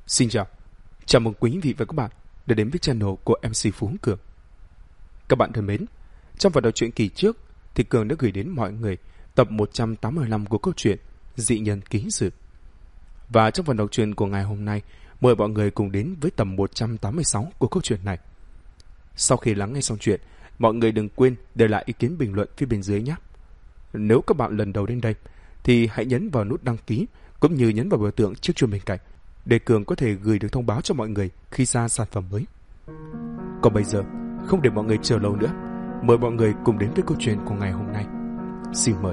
Xin chào mừng quý vị và các bạn đã đến với channel của MC Phú Cường. Các bạn thân mến, trong phần đầu truyện kỳ trước thì Cường đã gửi đến mọi người tập 185 của câu chuyện Dị Nhân Ký Sự. Và trong phần đầu truyện của ngày hôm nay, mời mọi người cùng đến với tập 186 của câu chuyện này. Sau khi lắng nghe xong chuyện, mọi người đừng quên để lại ý kiến bình luận phía bên dưới nhé. Nếu các bạn lần đầu đến đây thì hãy nhấn vào nút đăng ký cũng như nhấn vào biểu tượng chiếc chuông bên cạnh để Cường có thể gửi được thông báo cho mọi người khi ra sản phẩm mới. Còn bây giờ, không để mọi người chờ lâu nữa, mời mọi người cùng đến với câu chuyện của ngày hôm nay. Xin mời.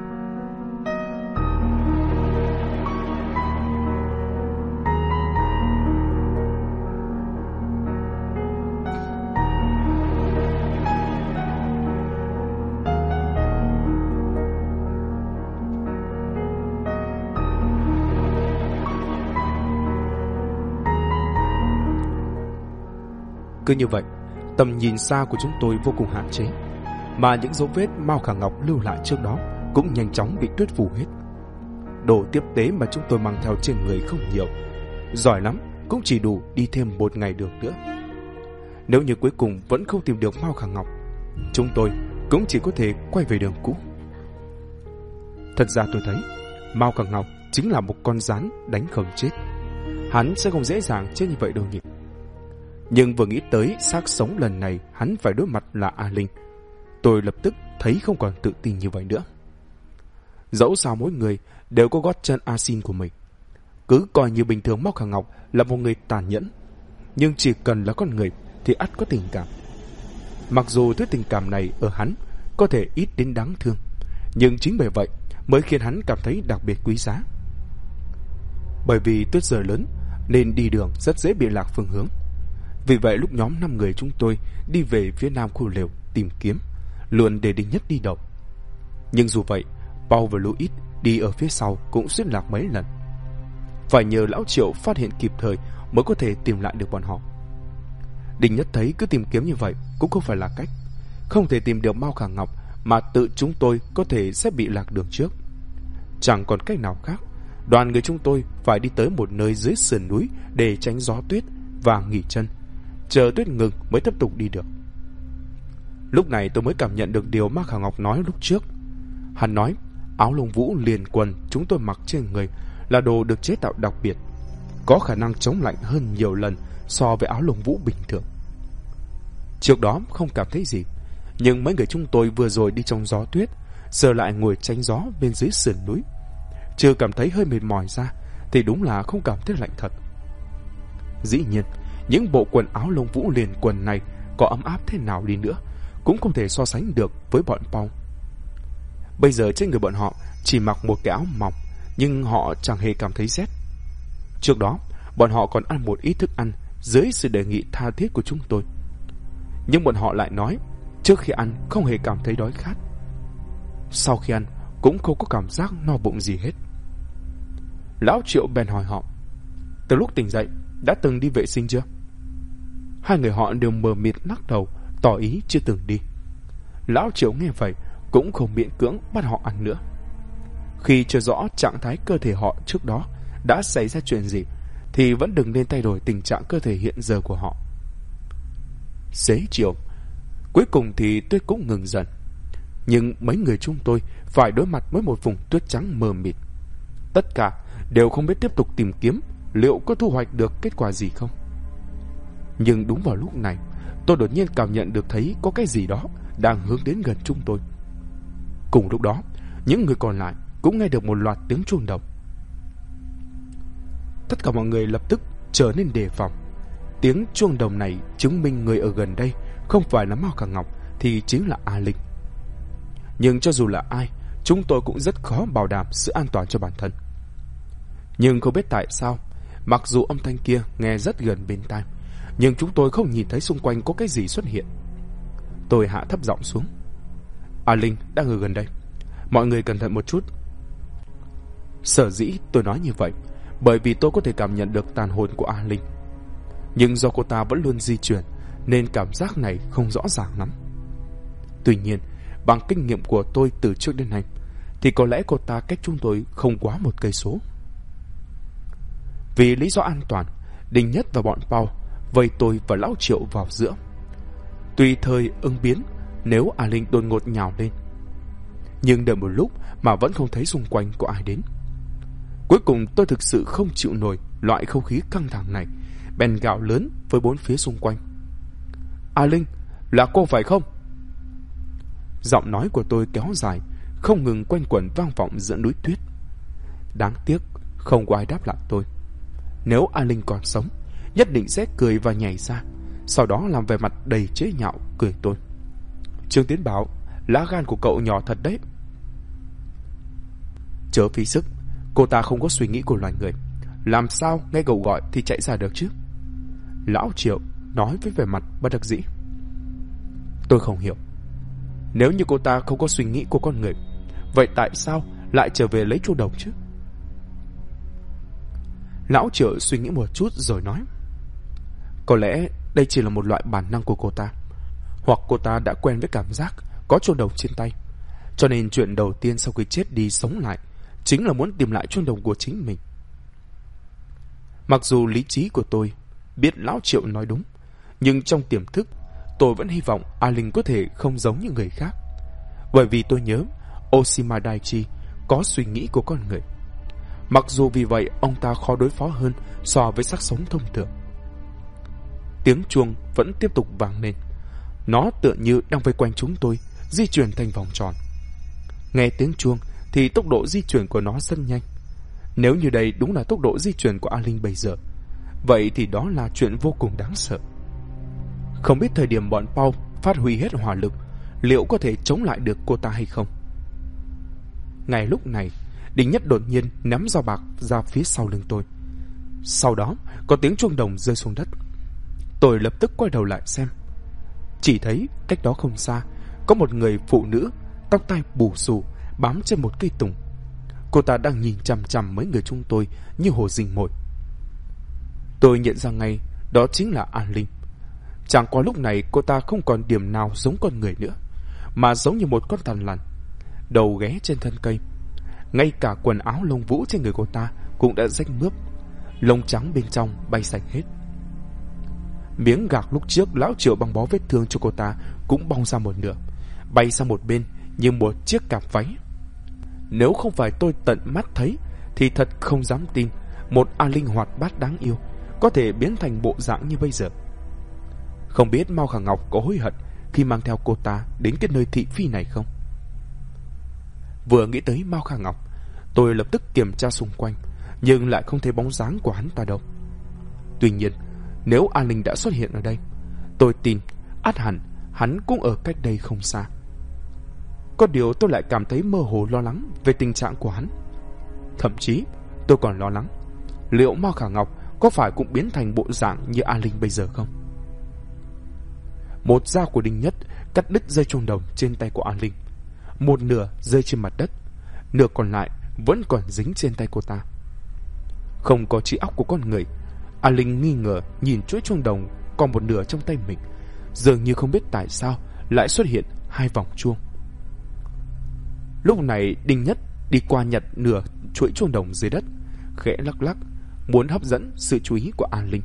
Cứ như vậy, tầm nhìn xa của chúng tôi vô cùng hạn chế, mà những dấu vết Mao Khả Ngọc lưu lại trước đó cũng nhanh chóng bị tuyết phủ hết. Đồ tiếp tế mà chúng tôi mang theo trên người không nhiều, giỏi lắm cũng chỉ đủ đi thêm một ngày đường nữa. Nếu như cuối cùng vẫn không tìm được Mao Khả Ngọc, chúng tôi cũng chỉ có thể quay về đường cũ. Thật ra tôi thấy Mao Khả Ngọc chính là một con rắn đánh không chết. Hắn sẽ không dễ dàng chết như vậy đâu nhỉ. Nhưng vừa nghĩ tới xác sống lần này hắn phải đối mặt là A Linh, tôi lập tức thấy không còn tự tin như vậy nữa. Dẫu sao mỗi người đều có gót chân A Xin của mình. Cứ coi như bình thường Mao Khả Ngọc là một người tàn nhẫn, nhưng chỉ cần là con người thì ắt có tình cảm. Mặc dù thứ tình cảm này ở hắn có thể ít đến đáng thương, nhưng chính bởi vậy mới khiến hắn cảm thấy đặc biệt quý giá. Bởi vì tuyết rơi lớn nên đi đường rất dễ bị lạc phương hướng. Vì vậy lúc nhóm 5 người chúng tôi đi về phía nam khu lều tìm kiếm, luôn để Đinh Nhất đi đầu. Nhưng dù vậy, Paul và Louis đi ở phía sau cũng suýt lạc mấy lần. Phải nhờ lão Triệu phát hiện kịp thời mới có thể tìm lại được bọn họ. Đinh Nhất thấy cứ tìm kiếm như vậy cũng không phải là cách. Không thể tìm được Mao Khả Ngọc mà tự chúng tôi có thể sẽ bị lạc đường trước. Chẳng còn cách nào khác, đoàn người chúng tôi phải đi tới một nơi dưới sườn núi để tránh gió tuyết và nghỉ chân, chờ tuyết ngừng mới tiếp tục đi được. Lúc này tôi mới cảm nhận được điều Mao Khả Ngọc nói lúc trước. Hắn nói áo lông vũ liền quần chúng tôi mặc trên người là đồ được chế tạo đặc biệt, có khả năng chống lạnh hơn nhiều lần so với áo lông vũ bình thường. Trước đó không cảm thấy gì, nhưng mấy người chúng tôi vừa rồi đi trong gió tuyết, giờ lại ngồi tránh gió bên dưới sườn núi, chưa cảm thấy hơi mệt mỏi ra thì đúng là không cảm thấy lạnh thật. Dĩ nhiên, những bộ quần áo lông vũ liền quần này có ấm áp thế nào đi nữa cũng không thể so sánh được với bọn Paul. Bây giờ trên người bọn họ chỉ mặc một cái áo mỏng, nhưng họ chẳng hề cảm thấy rét. Trước đó, bọn họ còn ăn một ít thức ăn dưới sự đề nghị tha thiết của chúng tôi. Nhưng bọn họ lại nói trước khi ăn không hề cảm thấy đói khát. Sau khi ăn cũng không có cảm giác no bụng gì hết. Lão Triệu bèn hỏi họ, từ lúc tỉnh dậy đã từng đi vệ sinh chưa? Hai người họ đều mờ mịt lắc đầu, tỏ ý chưa từng đi. Lão Triệu nghe vậy cũng không miễn cưỡng bắt họ ăn nữa. Khi chưa rõ trạng thái cơ thể họ trước đó đã xảy ra chuyện gì thì vẫn đừng nên thay đổi tình trạng cơ thể hiện giờ của họ. Xế chiều, cuối cùng thì tuyết cũng ngừng dần. Nhưng mấy người chúng tôi phải đối mặt với một vùng tuyết trắng mờ mịt. Tất cả đều không biết tiếp tục tìm kiếm liệu có thu hoạch được kết quả gì không. Nhưng đúng vào lúc này, tôi đột nhiên cảm nhận được thấy có cái gì đó đang hướng đến gần chúng tôi. Cùng lúc đó, những người còn lại cũng nghe được một loạt tiếng chuông đồng. Tất cả mọi người lập tức trở nên đề phòng. Tiếng chuông đồng này chứng minh người ở gần đây không phải là Mao Khả Ngọc thì chính là A Linh. Nhưng cho dù là ai, chúng tôi cũng rất khó bảo đảm sự an toàn cho bản thân. Nhưng không biết tại sao, mặc dù âm thanh kia nghe rất gần bên tai, nhưng chúng tôi không nhìn thấy xung quanh có cái gì xuất hiện. Tôi hạ thấp giọng xuống, A Linh đang ở gần đây, mọi người cẩn thận một chút. Sở dĩ tôi nói như vậy bởi vì tôi có thể cảm nhận được tàn hồn của A Linh. Nhưng do cô ta vẫn luôn di chuyển nên cảm giác này không rõ ràng lắm. Tuy nhiên, bằng kinh nghiệm của tôi từ trước đến nay thì có lẽ cô ta cách chúng tôi không quá 1 cây số. Vì lý do an toàn Đinh Nhất và bọn Paul vây tôi và Lão Triệu vào giữa, tùy thời ứng biến nếu A Linh đột ngột nhào lên. Nhưng đợi một lúc mà vẫn không thấy xung quanh có ai đến. Cuối cùng tôi thực sự không chịu nổi loại không khí căng thẳng này, bèn gào lớn với bốn phía xung quanh: A Linh, là cô phải không? Giọng nói của tôi kéo dài, không ngừng quanh quẩn vang vọng giữa núi tuyết. Đáng tiếc không có ai đáp lại tôi. Nếu A Linh còn sống, nhất định sẽ cười và nhảy ra, sau đó làm vẻ mặt đầy chế nhạo cười tôi. Trương Tiến bảo, lá gan của cậu nhỏ thật đấy. Chớ phí sức, cô ta không có suy nghĩ của loài người, làm sao nghe cậu gọi thì chạy ra được chứ? Lão Triệu nói với vẻ mặt bất đắc dĩ. Tôi không hiểu, nếu như cô ta không có suy nghĩ của con người, vậy tại sao lại trở về lấy chuông đồng chứ? Lão Triệu suy nghĩ một chút rồi nói: có lẽ đây chỉ là một loại bản năng của cô ta, hoặc cô ta đã quen với cảm giác có chuông đồng trên tay, cho nên chuyện đầu tiên sau khi chết đi sống lại chính là muốn tìm lại chuông đồng của chính mình. Mặc dù lý trí của tôi biết Lão Triệu nói đúng, nhưng trong tiềm thức tôi vẫn hy vọng A Linh có thể không giống như người khác, bởi vì tôi nhớ Oshima Daichi có suy nghĩ của con người. Mặc dù vì vậy ông ta khó đối phó hơn so với xác sống thông thường. Tiếng chuông vẫn tiếp tục vang lên. Nó tựa như đang vây quanh chúng tôi, di chuyển thành vòng tròn. Nghe tiếng chuông thì tốc độ di chuyển của nó rất nhanh. Nếu như đây đúng là tốc độ di chuyển của A Linh bây giờ, vậy thì đó là chuyện vô cùng đáng sợ. Không biết thời điểm bọn Paul phát huy hết hỏa lực, liệu có thể chống lại được cô ta hay không? Ngay lúc này, Đinh Nhất đột nhiên ném dao bạc ra phía sau lưng tôi. Sau đó có tiếng chuông đồng rơi xuống đất. Tôi lập tức quay đầu lại xem. Chỉ thấy cách đó không xa có một người phụ nữ tóc tai bù xù bám trên một cây tùng. Cô ta đang nhìn chằm chằm mấy người chúng tôi như hồ rình mồi. Tôi nhận ra ngay đó chính là An Linh. Chẳng qua lúc này cô ta không còn điểm nào giống con người nữa, mà giống như một con thằn lằn, đầu ghé trên thân cây. Ngay cả quần áo lông vũ trên người cô ta cũng đã rách mướp, lông trắng bên trong bay sạch hết. Miếng gạc lúc trước Lão Triệu băng bó vết thương cho cô ta cũng bong ra một nửa, bay sang một bên như một chiếc cạp váy. Nếu không phải tôi tận mắt thấy thì thật không dám tin một A Linh hoạt bát đáng yêu có thể biến thành bộ dạng như bây giờ. Không biết Mao Khả Ngọc có hối hận khi mang theo cô ta đến cái nơi thị phi này không? Vừa nghĩ tới Mao Khả Ngọc, tôi lập tức kiểm tra xung quanh, nhưng lại không thấy bóng dáng của hắn ta đâu. Tuy nhiên, nếu A Linh đã xuất hiện ở đây, tôi tin ắt hẳn hắn cũng ở cách đây không xa. Có điều tôi lại cảm thấy mơ hồ lo lắng về tình trạng của hắn. Thậm chí tôi còn lo lắng liệu Mao Khả Ngọc có phải cũng biến thành bộ dạng như A Linh bây giờ không? Một dao của Đinh Nhất cắt đứt dây chuông đồng trên tay của A Linh. Một nửa rơi trên mặt đất, nửa còn lại vẫn còn dính trên tay cô ta. Không có trí óc của con người, A Linh nghi ngờ nhìn chuỗi chuông đồng còn một nửa trong tay mình, dường như không biết tại sao lại xuất hiện hai vòng chuông. Lúc này Đinh Nhất đi qua nhặt nửa chuỗi chuông đồng dưới đất, khẽ lắc lắc, muốn hấp dẫn sự chú ý của A Linh.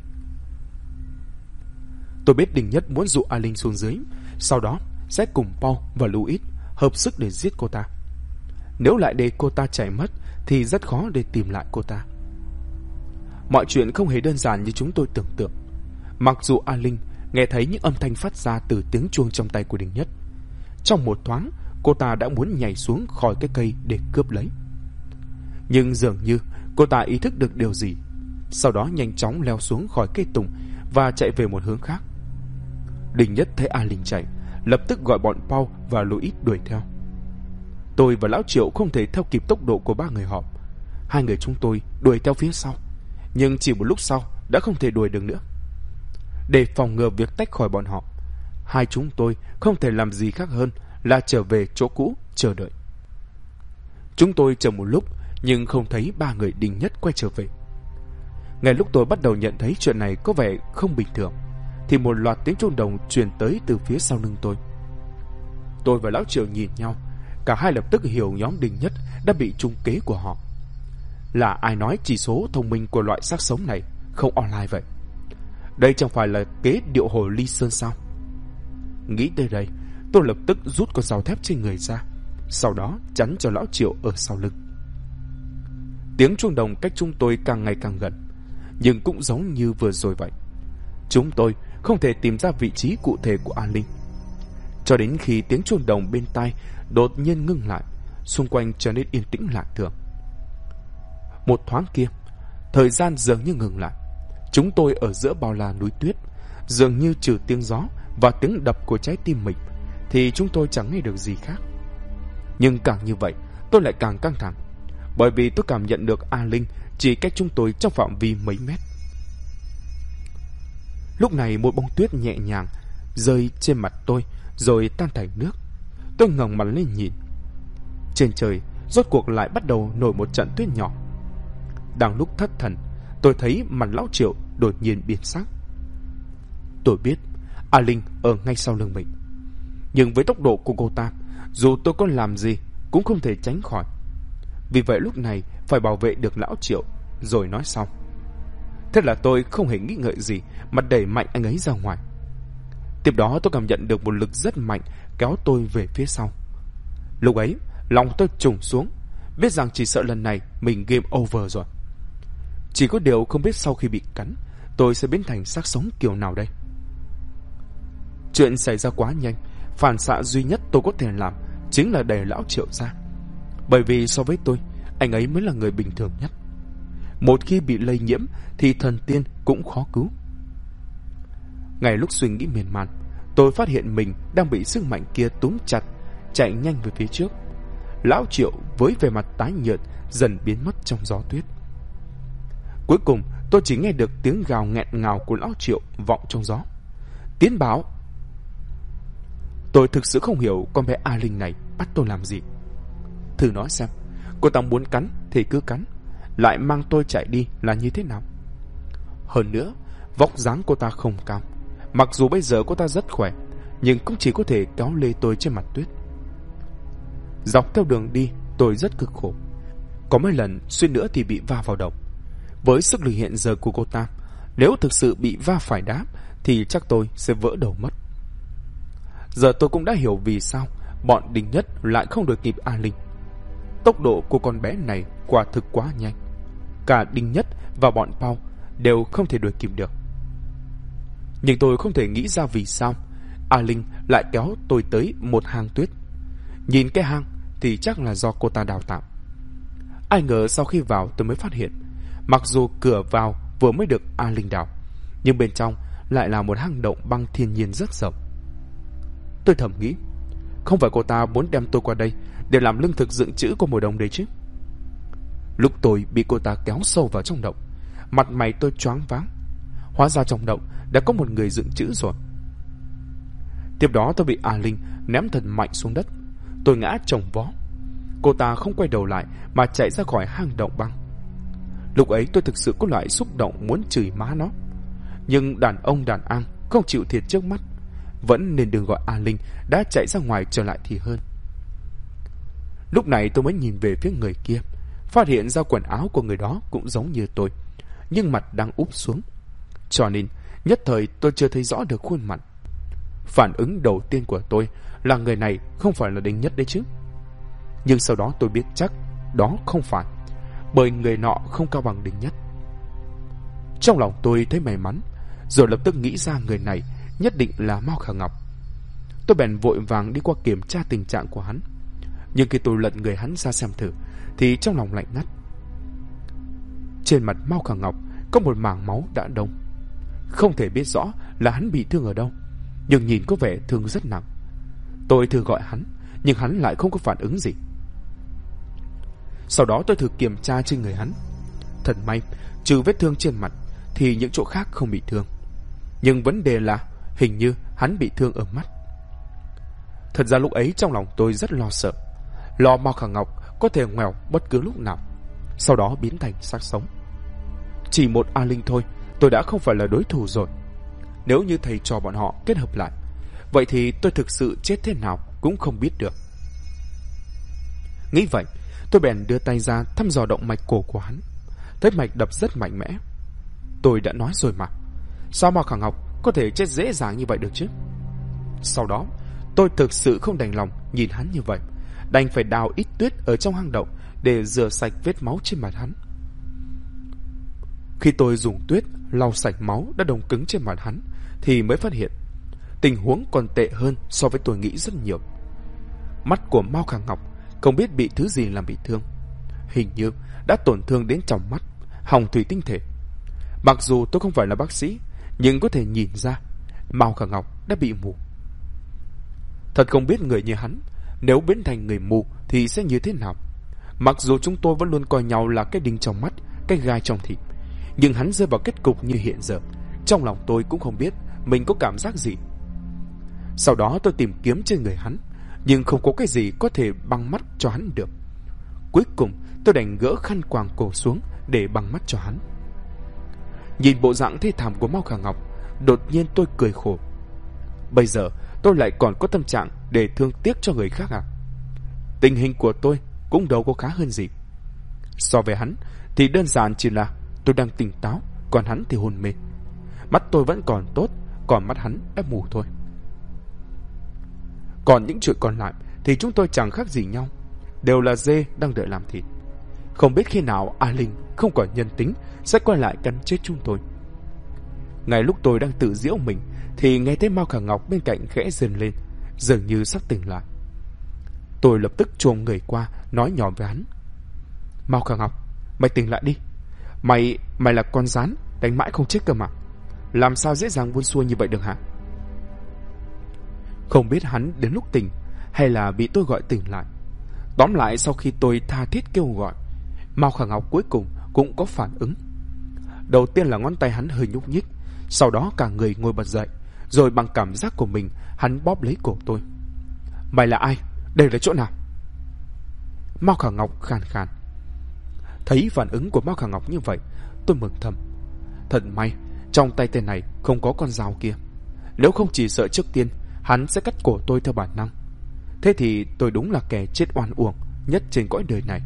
Tôi biết Đinh Nhất muốn dụ A Linh xuống dưới, sau đó sẽ cùng Paul và Louis hợp sức để giết cô ta. Nếu lại để cô ta chạy mất thì rất khó để tìm lại cô ta. Mọi chuyện không hề đơn giản như chúng tôi tưởng tượng. Mặc dù A Linh nghe thấy những âm thanh phát ra từ tiếng chuông trong tay của Đinh Nhất, trong một thoáng cô ta đã muốn nhảy xuống khỏi cái cây để cướp lấy. Nhưng dường như cô ta ý thức được điều gì, sau đó nhanh chóng leo xuống khỏi cây tùng và chạy về một hướng khác. Đinh Nhất thấy A Linh chạy, lập tức gọi bọn Paul và Louis đuổi theo. Tôi và Lão Triệu không thể theo kịp tốc độ của ba người họ. Hai người chúng tôi đuổi theo phía sau, nhưng chỉ một lúc sau đã không thể đuổi được nữa. Để phòng ngừa việc tách khỏi bọn họ, hai chúng tôi không thể làm gì khác hơn là trở về chỗ cũ chờ đợi. Chúng tôi chờ một lúc nhưng không thấy ba người Đinh Nhất quay trở về. Ngay lúc tôi bắt đầu nhận thấy chuyện này có vẻ không bình thường thì một loạt tiếng chuông đồng truyền tới từ phía sau lưng tôi. Tôi và Lão Triệu nhìn nhau, cả hai lập tức hiểu nhóm Đinh Nhất đã bị trúng kế của họ. Là ai nói chỉ số thông minh của loại xác sống này không online vậy? Đây chẳng phải là kế điệu hồ ly sơn sao? Nghĩ tới đây, tôi lập tức rút con dao thép trên người ra, sau đó chắn cho lão Triệu ở sau lưng. Tiếng chuông đồng cách chúng tôi càng ngày càng gần, nhưng cũng giống như vừa rồi vậy. Chúng tôi không thể tìm ra vị trí cụ thể của A Linh. Cho đến khi tiếng chuông đồng bên tai đột nhiên ngưng lại, xung quanh trở nên yên tĩnh lạ thường. Một thoáng kia, thời gian dường như ngừng lại. Chúng tôi ở giữa bao la núi tuyết, dường như trừ tiếng gió và tiếng đập của trái tim mình thì chúng tôi chẳng nghe được gì khác. Nhưng càng như vậy, tôi lại càng căng thẳng, bởi vì tôi cảm nhận được A Linh chỉ cách chúng tôi trong phạm vi mấy mét. Lúc này một bông tuyết nhẹ nhàng rơi trên mặt tôi rồi tan thành nước. Tôi ngẩng mặt lên nhìn. Trên trời rốt cuộc lại bắt đầu nổi một trận tuyết nhỏ. Đang lúc thất thần, tôi thấy mặt lão Triệu đột nhiên biến sắc. Tôi biết A Linh ở ngay sau lưng mình, nhưng với tốc độ của cô ta, dù tôi có làm gì cũng không thể tránh khỏi. Vì vậy lúc này phải bảo vệ được lão Triệu rồi nói sau. Thế là tôi không hề nghĩ ngợi gì mà đẩy mạnh anh ấy ra ngoài. Tiếp đó tôi cảm nhận được một lực rất mạnh kéo tôi về phía sau. Lúc ấy lòng tôi trùng xuống, biết rằng chỉ sợ lần này mình game over rồi. Chỉ có điều không biết sau khi bị cắn, tôi sẽ biến thành xác sống kiểu nào đây. Chuyện xảy ra quá nhanh, phản xạ duy nhất tôi có thể làm chính là đẩy lão Triệu ra. Bởi vì so với tôi, anh ấy mới là người bình thường nhất. Một khi bị lây nhiễm thì thần tiên cũng khó cứu. Ngay lúc suy nghĩ miên man, tôi phát hiện mình đang bị sức mạnh kia túm chặt, chạy nhanh về phía trước. Lão Triệu với vẻ mặt tái nhợt dần biến mất trong gió tuyết. Cuối cùng tôi chỉ nghe được tiếng gào nghẹn ngào của lão Triệu vọng trong gió. Tiến báo. Tôi thực sự không hiểu con bé A Linh này bắt tôi làm gì. Thử nói xem, cô ta muốn cắn thì cứ cắn, lại mang tôi chạy đi là như thế nào? Hơn nữa, vóc dáng cô ta không cao. Mặc dù bây giờ cô ta rất khỏe, nhưng cũng chỉ có thể kéo lê tôi trên mặt tuyết. Dọc theo đường đi, tôi rất cực khổ. Có mấy lần suýt nữa thì bị va vào đầu. Với sức lực hiện giờ của cô ta, nếu thực sự bị va phải đá thì chắc tôi sẽ vỡ đầu mất. Giờ tôi cũng đã hiểu vì sao bọn Đinh Nhất lại không đuổi kịp A Linh. Tốc độ của con bé này quả thực quá nhanh. Cả Đinh Nhất và bọn Pao đều không thể đuổi kịp được. Nhưng tôi không thể nghĩ ra vì sao A Linh lại kéo tôi tới một hang tuyết. Nhìn cái hang thì chắc là do cô ta đào tạo. Ai ngờ sau khi vào tôi mới phát hiện, mặc dù cửa vào vừa mới được A Linh đào, nhưng bên trong lại là một hang động băng thiên nhiên rất rộng. Tôi thầm nghĩ, không phải cô ta muốn đem tôi qua đây để làm lương thực dự trữ của mùa đông đấy chứ? Lúc tôi bị cô ta kéo sâu vào trong động, mặt mày tôi choáng váng. Hóa ra trong động đã có một người dự trữ rồi. Tiếp đó tôi bị A Linh ném thật mạnh xuống đất. Tôi ngã chồng vó. Cô ta không quay đầu lại mà chạy ra khỏi hang động băng. Lúc ấy tôi thực sự có loại xúc động muốn chửi má nó. Nhưng đàn ông đàn an không chịu thiệt trước mắt, vẫn nên đừng gọi A Linh đã chạy ra ngoài trở lại thì hơn. Lúc này tôi mới nhìn về phía người kia, phát hiện ra quần áo của người đó cũng giống như tôi, nhưng mặt đang úp xuống. Cho nên nhất thời tôi chưa thấy rõ được khuôn mặt. Phản ứng đầu tiên của tôi là người này không phải là Đinh Nhất đấy chứ. Nhưng sau đó tôi biết chắc đó không phải, bởi người nọ không cao bằng Đinh Nhất. Trong lòng tôi thấy may mắn, rồi lập tức nghĩ ra người này nhất định là Mao Khả Ngọc. Tôi bèn vội vàng đi qua kiểm tra tình trạng của hắn. Nhưng khi tôi lật người hắn ra xem thử thì trong lòng lạnh ngắt. Trên mặt Mao Khả Ngọc có một mảng máu đã đông. Không thể biết rõ là hắn bị thương ở đâu, nhưng nhìn có vẻ thương rất nặng. Tôi thử gọi hắn, nhưng hắn lại không có phản ứng gì. Sau đó tôi thử kiểm tra trên người hắn. Thật may, trừ vết thương trên mặt thì những chỗ khác không bị thương. Nhưng vấn đề là hình như hắn bị thương ở mắt. Thật ra lúc ấy trong lòng tôi rất lo sợ, lo Mao Khả Ngọc có thể ngoèo bất cứ lúc nào, sau đó biến thành xác sống. Chỉ một A Linh thôi, tôi đã không phải là đối thủ rồi. Nếu như thầy trò bọn họ kết hợp lại, vậy thì tôi thực sự chết thế nào cũng không biết được. Nghĩ vậy, tôi bèn đưa tay ra thăm dò động mạch cổ của hắn. Thấy mạch đập rất mạnh mẽ. Tôi đã nói rồi mà, Sao Mao Khả Ngọc có thể chết dễ dàng như vậy được chứ? Sau đó, tôi thực sự không đành lòng nhìn hắn như vậy, đành phải đào ít tuyết ở trong hang động để rửa sạch vết máu trên mặt hắn. Khi tôi dùng tuyết lau sạch máu đã đông cứng trên mặt hắn thì mới phát hiện tình huống còn tệ hơn so với tôi nghĩ rất nhiều. Mắt của Mao Khả Ngọc không biết bị thứ gì làm bị thương, hình như đã tổn thương đến trong mắt, hồng thủy tinh thể. Mặc dù tôi không phải là bác sĩ, nhưng có thể nhìn ra Mao Khả Ngọc đã bị mù. Thật không biết người như hắn nếu biến thành người mù thì sẽ như thế nào. Mặc dù chúng tôi vẫn luôn coi nhau là cái đinh trong mắt, cái gai trong thịt, nhưng hắn rơi vào kết cục như hiện giờ, trong lòng tôi cũng không biết mình có cảm giác gì. Sau đó tôi tìm kiếm trên người hắn, nhưng không có cái gì có thể băng mắt cho hắn được. Cuối cùng tôi đành gỡ khăn quàng cổ xuống để băng mắt cho hắn. Nhìn bộ dạng thê thảm của Mao Khả Ngọc, đột nhiên tôi cười khổ. Bây giờ tôi lại còn có tâm trạng để thương tiếc cho người khác à? Tình hình của tôi cũng đâu có khá hơn gì. So với hắn thì đơn giản chỉ là tôi đang tỉnh táo, còn hắn thì hôn mê. Mắt tôi vẫn còn tốt, còn mắt hắn đã mù thôi. Còn những chuyện còn lại thì chúng tôi chẳng khác gì nhau, đều là dê đang đợi làm thịt. Không biết khi nào A Linh không còn nhân tính sẽ quay lại cắn chết chúng tôi. Ngay lúc tôi đang tự giễu mình thì nghe thấy Mao Khả Ngọc bên cạnh khẽ rên lên, dường như sắp tỉnh lại. Tôi lập tức chồm người qua nói nhỏ với hắn: Mao Khả Ngọc, mày tỉnh lại đi. Mày là con rắn đánh mãi không chết cơ mà, làm sao dễ dàng buông xuôi như vậy được hả? Không biết hắn đến lúc tỉnh hay là bị tôi gọi tỉnh lại. Tóm lại, sau khi tôi tha thiết kêu gọi, Mao Khả Ngọc cuối cùng cũng có phản ứng. Đầu tiên là ngón tay hắn hơi nhúc nhích, sau đó cả người ngồi bật dậy, rồi bằng cảm giác của mình hắn bóp lấy cổ tôi. Mày là ai? Đây là chỗ nào? Mao Khả Ngọc khàn khàn. Thấy phản ứng của Mao Khả Ngọc như vậy, tôi mừng thầm. Thật may trong tay tên này không có con dao kia, nếu không chỉ sợ trước tiên hắn sẽ cắt cổ tôi theo bản năng. Thế thì tôi đúng là kẻ chết oan uổng nhất trên cõi đời này.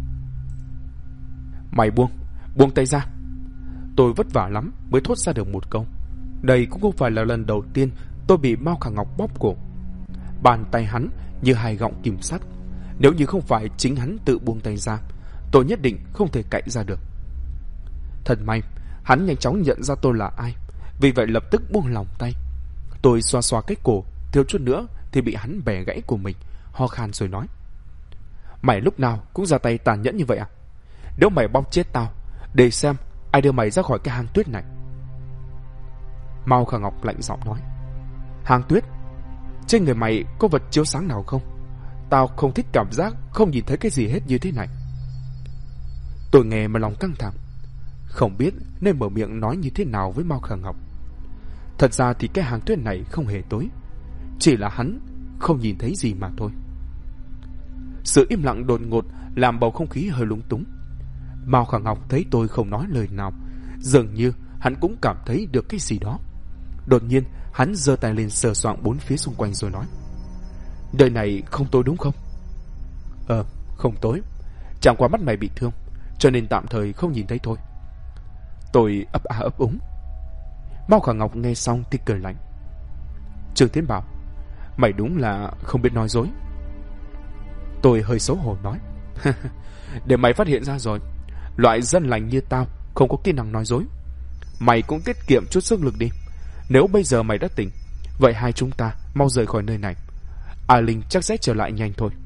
Mày buông tay ra. Tôi vất vả lắm mới thốt ra được một câu. Đây cũng không phải là lần đầu tiên tôi bị Mao Khả Ngọc bóp cổ. Bàn tay hắn như hai gọng kìm sắt, nếu như không phải chính hắn tự buông tay ra, tôi nhất định không thể cạy ra được. Thật may hắn nhanh chóng nhận ra tôi là ai, vì vậy lập tức buông lỏng tay. Tôi xoa xoa cái cổ, thiếu chút nữa thì bị hắn bẻ gãy của mình, ho khan rồi nói: Mày lúc nào cũng ra tay tàn nhẫn như vậy à? Nếu mày bóp chết tao, để xem ai đưa mày ra khỏi cái hang tuyết này. Mao Khả Ngọc lạnh giọng nói: Hang tuyết? Trên người mày có vật chiếu sáng nào không? Tao không thích cảm giác không nhìn thấy cái gì hết như thế này. Tôi nghe mà lòng căng thẳng, không biết nên mở miệng nói như thế nào với Mao Khả Ngọc. Thật ra thì cái hang tuyết này không hề tối, chỉ là hắn không nhìn thấy gì mà thôi. Sự im lặng đột ngột làm bầu không khí hơi lúng túng. Mao Khả Ngọc thấy tôi không nói lời nào, dường như hắn cũng cảm thấy được cái gì đó. Đột nhiên hắn giơ tay lên sờ soạng bốn phía xung quanh rồi nói: Đời này không tối đúng không? Không tối, chẳng qua mắt mày bị thương, cho nên tạm thời không nhìn thấy thôi. Tôi ấp a ấp úng. Mao Khả Ngọc nghe xong thì cười lạnh: Trương Tiến Bảo, mày đúng là không biết nói dối. Tôi hơi xấu hổ nói: Để mày phát hiện ra rồi, loại dân lành như tao không có kỹ năng nói dối. Mày cũng tiết kiệm chút sức lực đi. Nếu bây giờ mày đã tỉnh, vậy hai chúng ta mau rời khỏi nơi này. A Linh chắc sẽ trở lại nhanh thôi.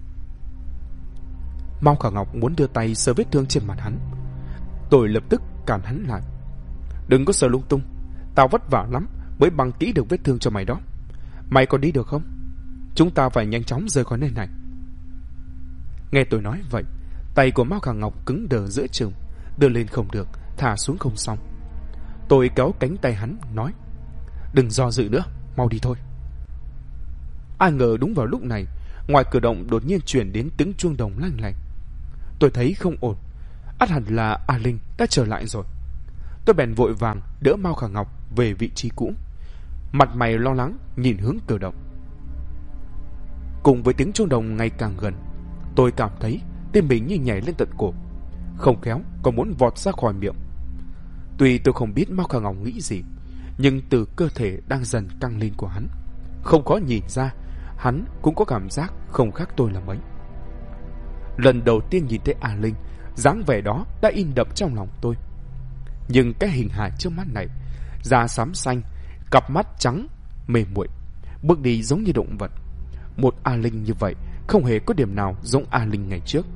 Mao Khả Ngọc muốn đưa tay sờ vết thương trên mặt hắn. Tôi lập tức cản hắn lại: Đừng có sờ lung tung, tao vất vả lắm mới băng kỹ được vết thương cho mày đó. Mày còn đi được không? Chúng ta phải nhanh chóng rời khỏi nơi này. Nghe tôi nói vậy, tay của Mao Khả Ngọc cứng đờ giữa chừng, đưa lên không được, thả xuống không xong. Tôi kéo cánh tay hắn nói: Đừng do dự nữa, mau đi thôi. Ai ngờ đúng vào lúc này, ngoài cửa động đột nhiên truyền đến tiếng chuông đồng lanh lảnh. Tôi thấy không ổn, ắt hẳn là A Linh đã trở lại rồi. Tôi bèn vội vàng đỡ Mao Khả Ngọc về vị trí cũ, mặt mày lo lắng nhìn hướng cửa động. Cùng với tiếng chuông đồng ngày càng gần, tôi cảm thấy tim mình như nhảy lên tận cổ, không khéo còn muốn vọt ra khỏi miệng. Tuy tôi không biết Mao Khả Ngọc nghĩ gì, nhưng từ cơ thể đang dần căng lên của hắn, không có nhìn ra, hắn cũng có cảm giác không khác tôi là mấy. Lần đầu tiên nhìn thấy A Linh, dáng vẻ đó đã in đậm trong lòng tôi. Nhưng cái hình hài trước mắt này, da xám xanh, cặp mắt trắng, mê muội, bước đi giống như động vật. Một A Linh như vậy không hề có điểm nào giống A Linh ngày trước.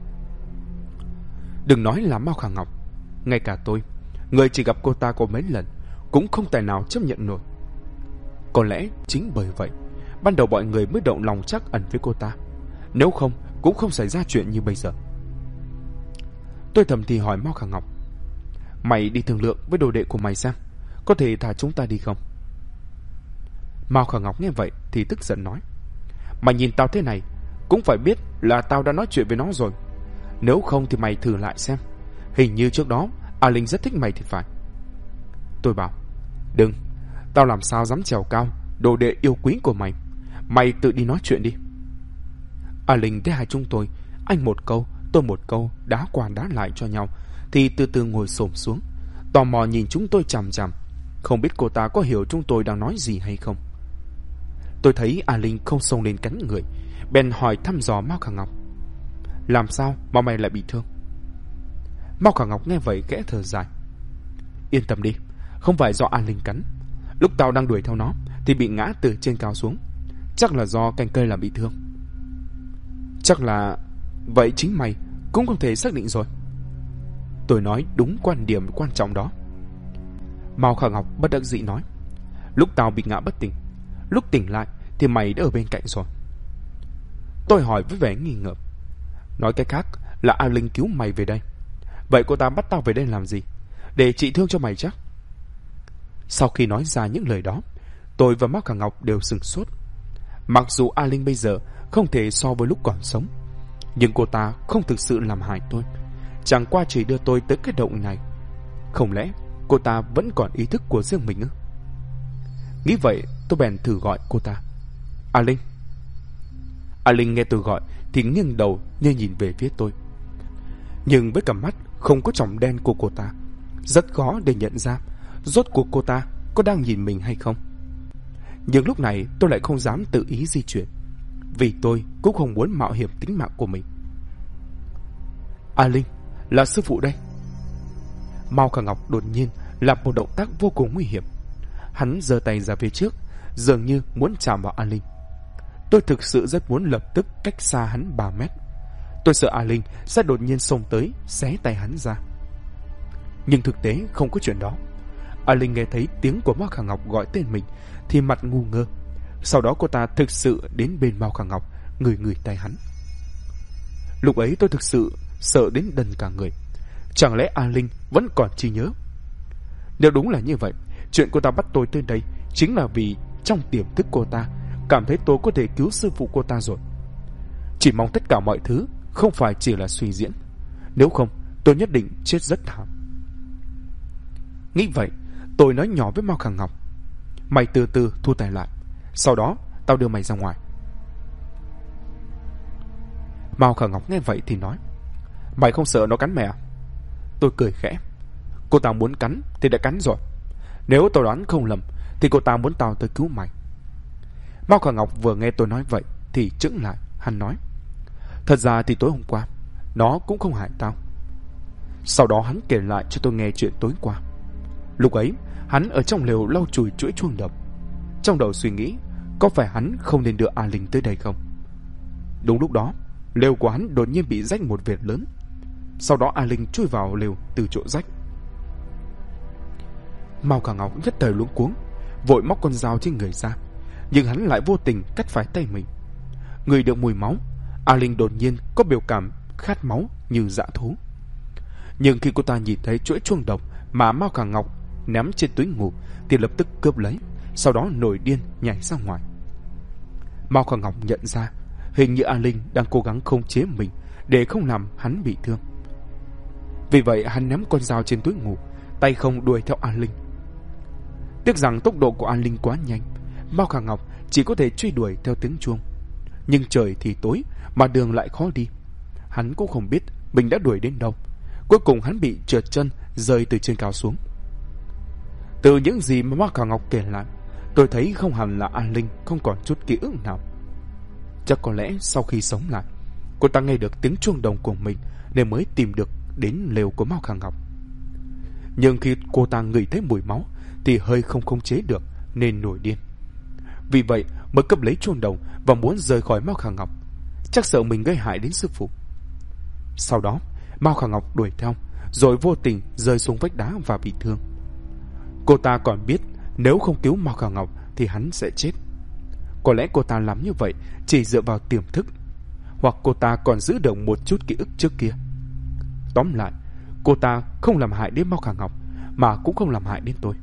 Đừng nói là Mao Khả Ngọc, ngay cả tôi, người chỉ gặp cô ta có mấy lần, cũng không tài nào chấp nhận nổi. Có lẽ chính bởi vậy, ban đầu mọi người mới động lòng trắc ẩn với cô ta. Nếu không, cũng không xảy ra chuyện như bây giờ. Tôi thầm thì hỏi Mao Khả Ngọc, mày đi thương lượng với đồ đệ của mày xem, có thể thả chúng ta đi không? Mao Khả Ngọc nghe vậy thì tức giận nói, mày nhìn tao thế này, cũng phải biết là tao đã nói chuyện với nó rồi. Nếu không thì mày thử lại xem. Hình như trước đó A Linh rất thích mày thì phải. Tôi bảo, đừng, tao làm sao dám trèo cao đồ đệ yêu quý của mày. Mày tự đi nói chuyện đi. A Linh thấy hai chúng tôi, anh một câu, tôi một câu, đá qua đá lại cho nhau, thì từ từ ngồi xổm xuống, tò mò nhìn chúng tôi chằm chằm. Không biết cô ta có hiểu chúng tôi đang nói gì hay không. Tôi thấy A Linh không xông lên cắn người, bèn hỏi thăm dò Mao Khả Ngọc, làm sao mà mày lại bị thương? Mao Khả Ngọc nghe vậy khẽ thở dài, yên tâm đi, không phải do A Linh cắn. Lúc tao đang đuổi theo nó thì bị ngã từ trên cao xuống, chắc là do cành cây làm bị thương. Chắc là vậy, chính mày cũng không thể xác định rồi. Tôi nói đúng quan điểm quan trọng đó. Mao Khả Ngọc bất đắc dĩ nói, lúc tao bị ngã bất tỉnh, lúc tỉnh lại thì mày đã ở bên cạnh rồi. Tôi hỏi với vẻ nghi ngờ, nói cách khác là A Linh cứu mày về đây. Vậy cô ta bắt tao về đây làm gì? Để trị thương cho mày chắc? Sau khi nói ra những lời đó, tôi và Mao Khả Ngọc đều sửng sốt. Mặc dù A Linh bây giờ không thể so với lúc còn sống, nhưng cô ta không thực sự làm hại tôi, chẳng qua chỉ đưa tôi tới cái động này. Không lẽ cô ta vẫn còn ý thức của riêng mình ư? Nghĩ vậy, tôi bèn thử gọi cô ta, A Linh. A Linh nghe tôi gọi thì nghiêng đầu như nhìn về phía tôi, nhưng với cặp mắt không có tròng đen của cô ta, rất khó để nhận ra rốt cuộc cô ta có đang nhìn mình hay không. Nhưng lúc này tôi lại không dám tự ý di chuyển, vì tôi cũng không muốn mạo hiểm tính mạng của mình. A Linh, là sư phụ đây. Mao Khả Ngọc đột nhiên làm một động tác vô cùng nguy hiểm. Hắn giơ tay ra phía trước, dường như muốn chạm vào A Linh. Tôi thực sự rất muốn lập tức cách xa hắn 3 mét. Tôi sợ A Linh sẽ đột nhiên xông tới xé tay hắn ra. Nhưng thực tế không có chuyện đó. A Linh nghe thấy tiếng của Mao Khả Ngọc gọi tên mình thì mặt ngu ngơ. Sau đó cô ta thực sự đến bên Mao Khả Ngọc, ngửi tay hắn. Lúc ấy tôi thực sự sợ đến đần cả người. Chẳng lẽ A Linh vẫn còn trí nhớ? Nếu đúng là như vậy, chuyện cô ta bắt tôi tới đây chính là vì trong tiềm thức cô ta cảm thấy tôi có thể cứu sư phụ cô ta rồi. Chỉ mong tất cả mọi thứ không phải chỉ là suy diễn, nếu không tôi nhất định chết rất thảm. Nghĩ vậy, tôi nói nhỏ với Mao Khả Ngọc, mày từ từ thu tay lại, sau đó tao đưa mày ra ngoài. Mao Khả Ngọc nghe vậy thì nói, mày không sợ nó cắn mẹ à? Tôi cười khẽ, cô ta muốn cắn thì đã cắn rồi. Nếu tôi đoán không lầm thì cô ta muốn tao tới cứu mày. Mao Khả Ngọc vừa nghe tôi nói vậy thì chững lại. Hắn nói, thật ra thì tối hôm qua nó cũng không hại tao. Sau đó hắn kể lại cho tôi nghe chuyện tối qua. Lúc ấy hắn ở trong lều lau chùi chuỗi chuông đồng, trong đầu suy nghĩ có phải hắn không nên đưa A Linh tới đây không. Đúng lúc đó, lều của hắn đột nhiên bị rách một vệt lớn. Sau đó A Linh chui vào lều từ chỗ rách. Mao Khả Ngọc nhất thời luống cuống, vội móc con dao trên người ra, nhưng hắn lại vô tình cắt phải tay mình. Người được mùi máu, A Linh đột nhiên có biểu cảm khát máu như dã thú. Nhưng khi cô ta nhìn thấy chuỗi chuông đồng mà Mao Khả Ngọc ném trên túi ngủ thì lập tức cướp lấy, sau đó nổi điên nhảy ra ngoài. Mao Khả Ngọc nhận ra hình như A Linh đang cố gắng khống chế mình để không làm hắn bị thương. Vì vậy hắn ném con dao trên túi ngủ, tay không đuổi theo A Linh. Tiếc rằng tốc độ của A Linh quá nhanh, Mao Khả Ngọc chỉ có thể truy đuổi theo tiếng chuông. Nhưng trời thì tối mà đường lại khó đi, hắn cũng không biết mình đã đuổi đến đâu. Cuối cùng hắn bị trượt chân, rơi từ trên cao xuống. Từ những gì mà Mao Khả Ngọc kể lại, tôi thấy không hẳn là An Linh không còn chút ký ức nào. Chắc có lẽ sau khi sống lại, cô ta nghe được tiếng chuông đồng của mình nên mới tìm được đến lều của Mao Khả Ngọc. Nhưng khi cô ta ngửi thấy mùi máu thì hơi không khống chế được nên nổi điên. Vì vậy mới cướp lấy chuông đồng và muốn rời khỏi Mao Khả Ngọc, chắc sợ mình gây hại đến sư phụ. Sau đó Mao Khả Ngọc đuổi theo, rồi vô tình rơi xuống vách đá và bị thương. Cô ta còn biết nếu không cứu Mao Khả Ngọc thì hắn sẽ chết. Có lẽ cô ta làm như vậy chỉ dựa vào tiềm thức, hoặc cô ta còn giữ được một chút ký ức trước kia. Tóm lại, cô ta không làm hại đến Mao Khả Ngọc, mà cũng không làm hại đến tôi.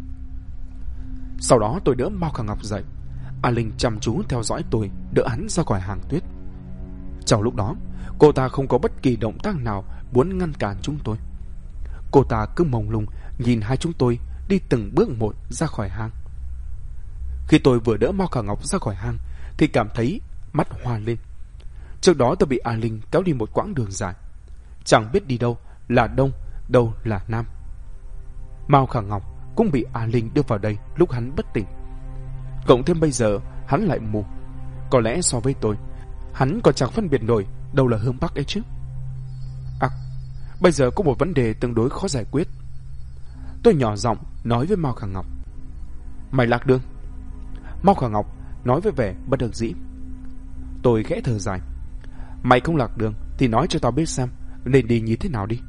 Sau đó tôi đỡ Mao Khả Ngọc dậy. A Linh chăm chú theo dõi tôi, đỡ hắn ra khỏi hàng tuyết. Trong lúc đó, cô ta không có bất kỳ động tác nào muốn ngăn cản chúng tôi. Cô ta cứ mông lung nhìn hai chúng tôi đi từng bước một ra khỏi hang. Khi tôi vừa đỡ Mao Khả Ngọc ra khỏi hang thì cảm thấy mắt hoa lên. Trước đó tôi bị A Linh kéo đi một quãng đường dài, chẳng biết đi đâu là đông, đâu là nam. Mao Khả Ngọc cũng bị A Linh đưa vào đây lúc hắn bất tỉnh. Cộng thêm bây giờ hắn lại mù. Có lẽ so với tôi, hắn còn chẳng phân biệt nổi đâu là hướng bắc ấy chứ. À, bây giờ có một vấn đề tương đối khó giải quyết. Tôi nhỏ giọng nói với Mao Khả Ngọc. Mày lạc đường. Mao Khả Ngọc nói với vẻ bất đắc dĩ. Tôi khẽ thở dài. Mày không lạc đường thì nói cho tao biết xem nên đi như thế nào đi.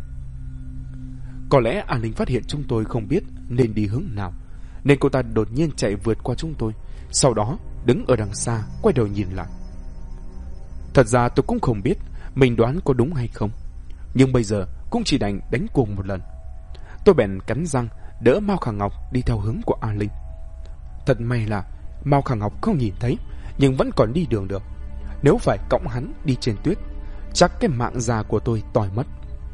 Có lẽ A Linh phát hiện chúng tôi không biết nên đi hướng nào, nên cô ta đột nhiên chạy vượt qua chúng tôi, sau đó đứng ở đằng xa quay đầu nhìn lại. Thật ra tôi cũng không biết mình đoán có đúng hay không, nhưng bây giờ cũng chỉ đành đánh cuộc một lần. Tôi bèn cắn răng đỡ Mao Khả Ngọc đi theo hướng của A Linh. Thật may là Mao Khả Ngọc không nhìn thấy, nhưng vẫn còn đi đường được. Nếu phải cõng hắn đi trên tuyết, chắc cái mạng già của tôi tỏi mất.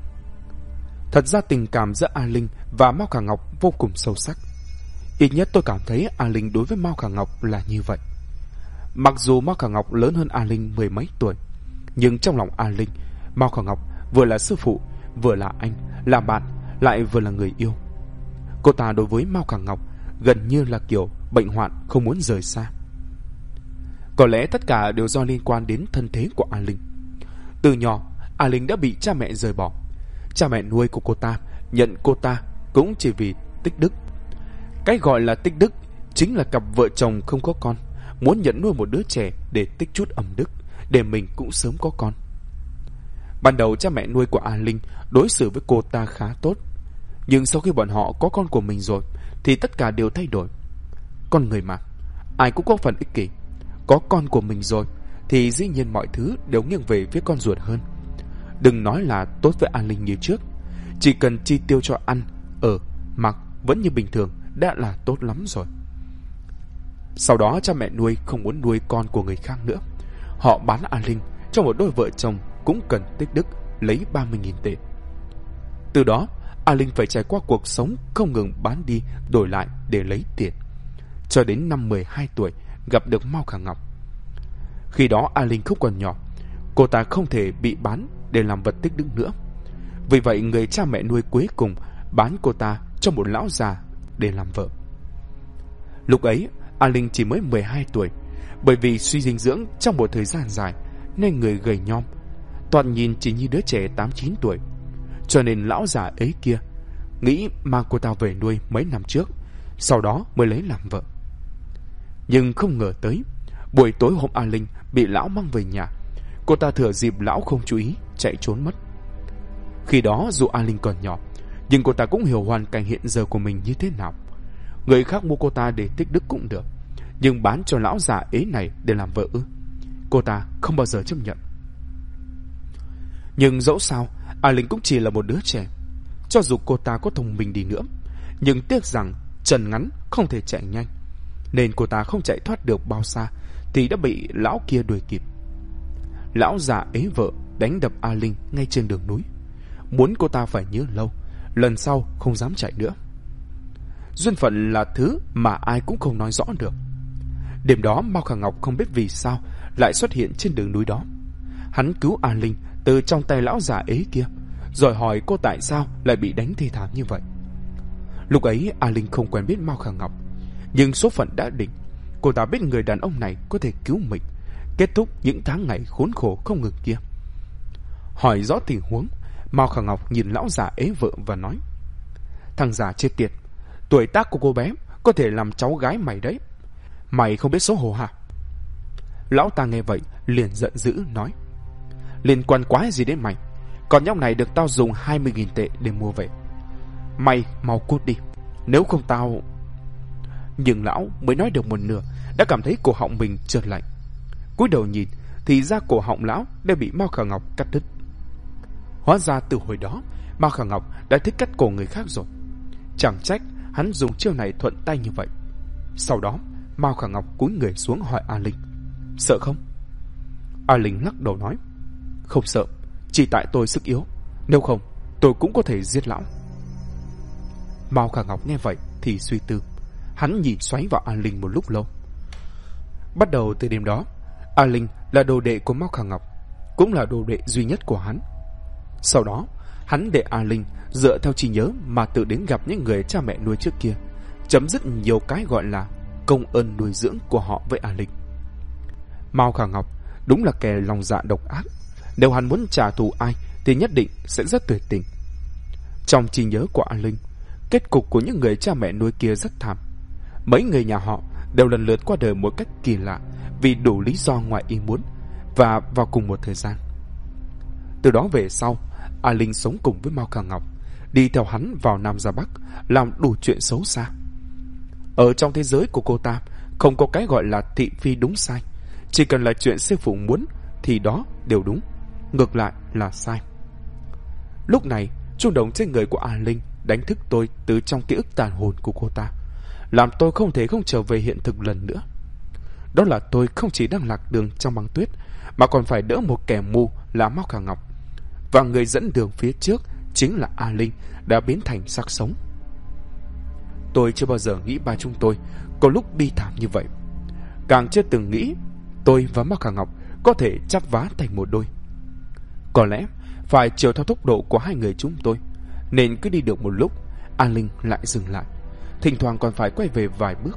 Thật ra tình cảm giữa A Linh và Mao Khả Ngọc vô cùng sâu sắc. Ít nhất tôi cảm thấy A Linh đối với Mao Khả Ngọc là như vậy. Mặc dù Mao Khả Ngọc lớn hơn A Linh mười mấy tuổi, nhưng trong lòng A Linh, Mao Khả Ngọc vừa là sư phụ, vừa là anh, là bạn, lại vừa là người yêu. Cô ta đối với Mao Khả Ngọc gần như là kiểu bệnh hoạn không muốn rời xa. Có lẽ tất cả đều do liên quan đến thân thế của A Linh. Từ nhỏ, A Linh đã bị cha mẹ rời bỏ. Cha mẹ nuôi của cô ta nhận cô ta cũng chỉ vì tích đức. Cái gọi là tích đức chính là cặp vợ chồng không có con, muốn nhận nuôi một đứa trẻ để tích chút ẩm đức, để mình cũng sớm có con. Ban đầu cha mẹ nuôi của A Linh đối xử với cô ta khá tốt, nhưng sau khi bọn họ có con của mình rồi thì tất cả đều thay đổi. Con người mà, ai cũng có phần ích kỷ. Có con của mình rồi thì dĩ nhiên mọi thứ đều nghiêng về phía con ruột hơn. Đừng nói là tốt với A Linh như trước, chỉ cần chi tiêu cho ăn, ở, mặc vẫn như bình thường đã là tốt lắm rồi. Sau đó cha mẹ nuôi không muốn nuôi con của người khác nữa. Họ bán A Linh cho một đôi vợ chồng cũng cần tích đức, lấy 30.000 tệ. Từ đó A Linh phải trải qua cuộc sống không ngừng bán đi đổi lại để lấy tiền, cho đến năm 12 tuổi gặp được Mao Khả Ngọc. Khi đó A Linh không còn nhỏ, cô ta không thể bị bán để làm vật tích đức nữa. Vì vậy người cha mẹ nuôi cuối cùng bán cô ta cho một lão già để làm vợ. Lúc ấy A Linh chỉ mới 12 tuổi. Bởi vì suy dinh dưỡng trong một thời gian dài nên người gầy nhom, toàn nhìn chỉ như đứa trẻ 8-9 tuổi. Cho nên lão già ấy kia nghĩ mang cô ta về nuôi mấy năm trước, sau đó mới lấy làm vợ. Nhưng không ngờ tới buổi tối hôm A Linh bị lão mang về nhà, cô ta thừa dịp lão không chú ý chạy trốn mất. Khi đó dù A Linh còn nhỏ, nhưng cô ta cũng hiểu hoàn cảnh hiện giờ của mình như thế nào. Người khác mua cô ta để tích đức cũng được, nhưng bán cho lão già ế này để làm vợ ư? Cô ta không bao giờ chấp nhận. Nhưng dẫu sao A Linh cũng chỉ là một đứa trẻ. Cho dù cô ta có thông minh đi nữa, nhưng tiếc rằng chân ngắn không thể chạy nhanh, nên cô ta không chạy thoát được bao xa thì đã bị lão kia đuổi kịp. Lão già ế vợ đánh đập A Linh ngay trên đường núi, muốn cô ta phải nhớ lâu, lần sau không dám chạy nữa. Duyên phận là thứ mà ai cũng không nói rõ được. Đêm đó Mao Khả Ngọc không biết vì sao lại xuất hiện trên đường núi đó. Hắn cứu A Linh từ trong tay lão già ế kia, rồi hỏi cô tại sao lại bị đánh thê thảm như vậy. Lúc ấy A Linh không quen biết Mao Khả Ngọc, nhưng số phận đã định. Cô ta biết người đàn ông này có thể cứu mình, kết thúc những tháng ngày khốn khổ không ngừng kia. Hỏi rõ tình huống, Mao Khả Ngọc nhìn lão già ế vợ và nói: thằng già chết tiệt, tuổi tác của cô bé có thể làm cháu gái mày đấy. Mày không biết xấu hổ hả? Lão ta nghe vậy liền giận dữ nói: liên quan quái gì đến mày? Con nhóc này được tao dùng 20.000 tệ để mua về. Mày mau cút đi, nếu không tao... Nhưng lão mới nói được một nửa đã cảm thấy cổ họng mình trượt lạnh. Cúi đầu nhìn thì ra cổ họng lão đã bị Mao Khả Ngọc cắt đứt. Hóa ra từ hồi đó Mao Khả Ngọc đã thích cắt cổ người khác rồi. Chẳng trách hắn dùng chiêu này thuận tay như vậy. Sau đó Mao Khả Ngọc cúi người xuống hỏi A Linh: sợ không? A Linh lắc đầu nói: không sợ, chỉ tại tôi sức yếu, nếu không tôi cũng có thể giết lão. Mao Khả Ngọc nghe vậy thì suy tư. Hắn nhìn xoáy vào A Linh một lúc lâu. Bắt đầu từ đêm đó, A Linh là đồ đệ của Mao Khả Ngọc, cũng là đồ đệ duy nhất của hắn. Sau đó hắn để A Linh dựa theo trí nhớ mà tự đến gặp những người cha mẹ nuôi trước kia, chấm dứt nhiều cái gọi là công ơn nuôi dưỡng của họ với A Linh. Mao Khả Ngọc đúng là kẻ lòng dạ độc ác. Nếu hắn muốn trả thù ai thì nhất định sẽ rất tuyệt tình. Trong trí nhớ của A Linh, kết cục của những người cha mẹ nuôi kia rất thảm. Mấy người nhà họ đều lần lượt qua đời một cách kỳ lạ vì đủ lý do ngoài ý muốn và vào cùng một thời gian. Từ đó về sau, A Linh sống cùng với Mao Khả Ngọc, đi theo hắn vào Nam ra Bắc, làm đủ chuyện xấu xa. Ở trong thế giới của cô ta, không có cái gọi là thị phi đúng sai. Chỉ cần là chuyện sư phụ muốn thì đó đều đúng, ngược lại là sai. Lúc này, chuông đồng trên người của A Linh đánh thức tôi từ trong ký ức tàn hồn của cô ta, làm tôi không thể không trở về hiện thực lần nữa. Đó là tôi không chỉ đang lạc đường trong băng tuyết, mà còn phải đỡ một kẻ mù là Mao Khả Ngọc, và người dẫn đường phía trước chính là A Linh đã biến thành xác sống. Tôi chưa bao giờ nghĩ ba chúng tôi có lúc bi thảm như vậy. Càng chưa từng nghĩ tôi và Mao Khả Ngọc có thể chắp vá thành một đôi. Có lẽ phải chiều theo tốc độ của hai người chúng tôi, nên cứ đi được một lúc, A Linh lại dừng lại, thỉnh thoảng còn phải quay về vài bước.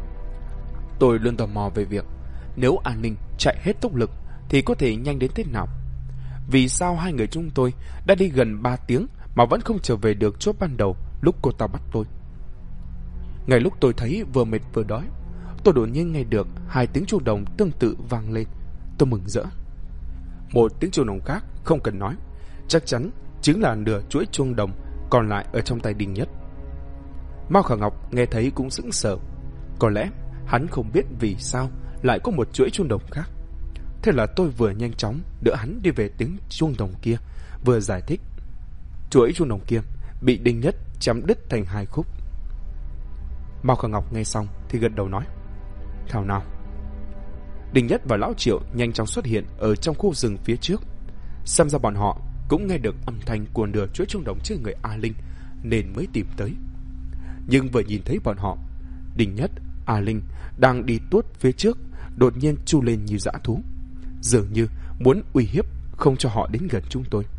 Tôi luôn tò mò về việc nếu A Linh chạy hết tốc lực thì có thể nhanh đến thế nào. Vì sao hai người chúng tôi đã đi gần 3 tiếng mà vẫn không trở về được chỗ ban đầu lúc cô ta bắt tôi? Ngay lúc tôi thấy vừa mệt vừa đói, tôi đột nhiên nghe được 2 tiếng chuông đồng tương tự vang lên. Tôi mừng rỡ. Một tiếng chuông đồng khác không cần nói, chắc chắn chính là nửa chuỗi chuông đồng còn lại ở trong tay Đinh Nhất. Mao Khả Ngọc nghe thấy cũng sững sờ. Có lẽ hắn không biết vì sao lại có một chuỗi chuông đồng khác. Thế là tôi vừa nhanh chóng đỡ hắn đi về tiếng chuông đồng kia, vừa giải thích. Chuỗi chuông đồng kia bị Đinh Nhất chém đứt thành 2 khúc. Mao Khả Ngọc nghe xong thì gật đầu nói: thảo nào. Đinh Nhất và Lão Triệu nhanh chóng xuất hiện ở trong khu rừng phía trước. Xem ra bọn họ cũng nghe được âm thanh của nửa chuỗi chuông đồng trên người A Linh nên mới tìm tới. Nhưng vừa nhìn thấy bọn họ, Đinh Nhất, A Linh đang đi tuốt phía trước đột nhiên chu lên như dã thú, dường như muốn uy hiếp không cho họ đến gần chúng tôi.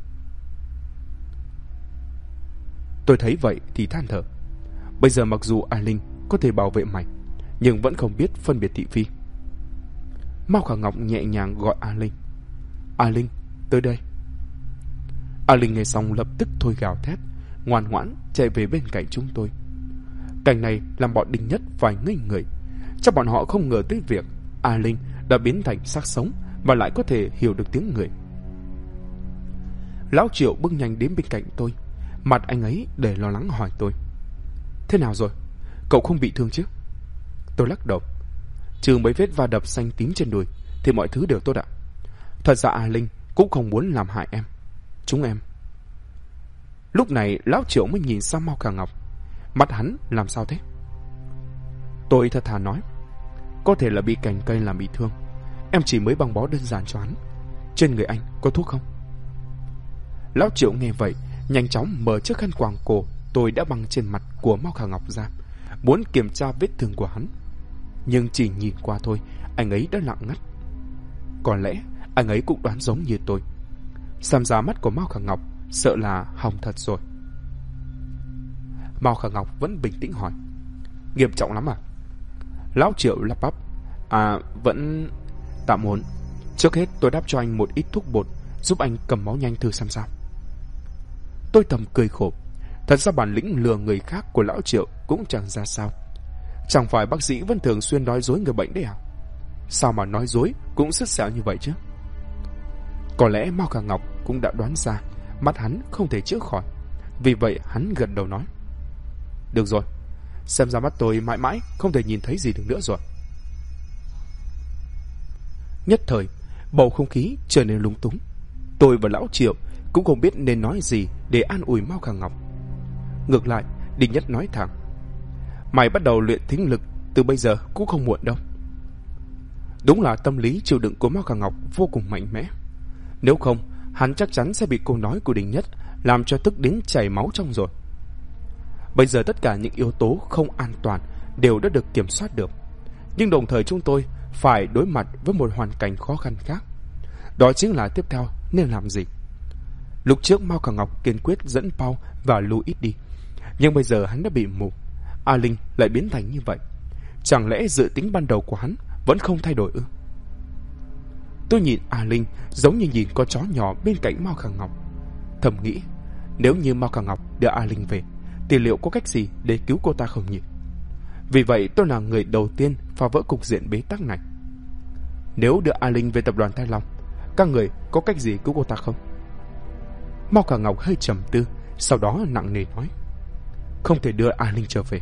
Tôi thấy vậy thì than thở. Bây giờ mặc dù A Linh có thể bảo vệ mày, nhưng vẫn không biết phân biệt thị phi. Mao Khả Ngọc nhẹ nhàng gọi A Linh: A Linh, tới đây. A Linh nghe xong lập tức thôi gào thét, ngoan ngoãn chạy về bên cạnh chúng tôi. Cảnh này làm bọn Đinh Nhất phải ngây người. Chắc bọn họ không ngờ tới việc A Linh đã biến thành xác sống mà lại có thể hiểu được tiếng người. Lão Triệu bước nhanh đến bên cạnh tôi, mặt anh ấy để lo lắng hỏi tôi: thế nào rồi? Cậu không bị thương chứ? Tôi lắc đầu. Trừ mấy vết va đập xanh tím trên đùi thì mọi thứ đều tốt ạ. Thật ra A Linh cũng không muốn làm hại em, chúng em. Lúc này Lão Triệu mới nhìn sang Mao Khả Ngọc. Mặt hắn làm sao thế? Tôi thật thà nói: có thể là bị cành cây làm bị thương, em chỉ mới băng bó đơn giản cho hắn. Trên người anh có thuốc không? Lão Triệu nghe vậy nhanh chóng mở chiếc khăn quàng cổ tôi đã băng trên mặt của Mao Khả Ngọc ra, muốn kiểm tra vết thương của hắn. Nhưng chỉ nhìn qua thôi, anh ấy đã lặng ngắt. Có lẽ anh ấy cũng đoán giống như tôi. Xem ra mắt của Mao Khả Ngọc sợ là hỏng thật rồi. Mao Khả Ngọc vẫn bình tĩnh hỏi: Nghiêm trọng lắm à? Lão Triệu lắp bắp: Vẫn tạm ổn. Trước hết tôi đáp cho anh một ít thuốc bột, giúp anh cầm máu nhanh thử xem sao. Tôi thầm cười khổ. Thật ra bản lĩnh lừa người khác của lão Triệu cũng chẳng ra sao. Chẳng phải bác sĩ vẫn thường xuyên nói dối người bệnh đấy à? Sao mà nói dối cũng sứt sẹo như vậy chứ? Có lẽ Mao Khả Ngọc cũng đã đoán ra mắt hắn không thể chữa khỏi. Vì vậy hắn gật đầu nói: Được rồi, xem ra mắt tôi mãi mãi không thể nhìn thấy gì được nữa rồi. Nhất thời bầu không khí trở nên lúng túng. Tôi và lão Triệu cũng không biết nên nói gì để an ủi Mao Khả Ngọc. Ngược lại, Đinh Nhất nói thẳng: Mày bắt đầu luyện thính lực từ bây giờ cũng không muộn đâu. Đúng là tâm lý chịu đựng của Mao Khả Ngọc vô cùng mạnh mẽ. Nếu không, hắn chắc chắn sẽ bị câu nói của Đinh Nhất làm cho tức đến chảy máu trong rồi. Bây giờ tất cả những yếu tố không an toàn đều đã được kiểm soát được. Nhưng đồng thời chúng tôi phải đối mặt với một hoàn cảnh khó khăn khác. Đó chính là tiếp theo nên làm gì. Lúc trước Mao Khả Ngọc kiên quyết dẫn Paul và Louis đi. Nhưng bây giờ hắn đã bị mù. A Linh lại biến thành như vậy. Chẳng lẽ dự tính ban đầu của hắn vẫn không thay đổi ư? Tôi nhìn A Linh giống như nhìn con chó nhỏ bên cạnh Mao Khả Ngọc. Thầm nghĩ, nếu như Mao Khả Ngọc đưa A Linh về thì liệu có cách gì để cứu cô ta không nhỉ? Vì vậy tôi là người đầu tiên phá vỡ cục diện bế tắc này. Nếu đưa A Linh về tập đoàn Thái Long, các người có cách gì cứu cô ta không? Mao Khả Ngọc hơi trầm tư, sau đó nặng nề nói: Không thể đưa A Linh trở về.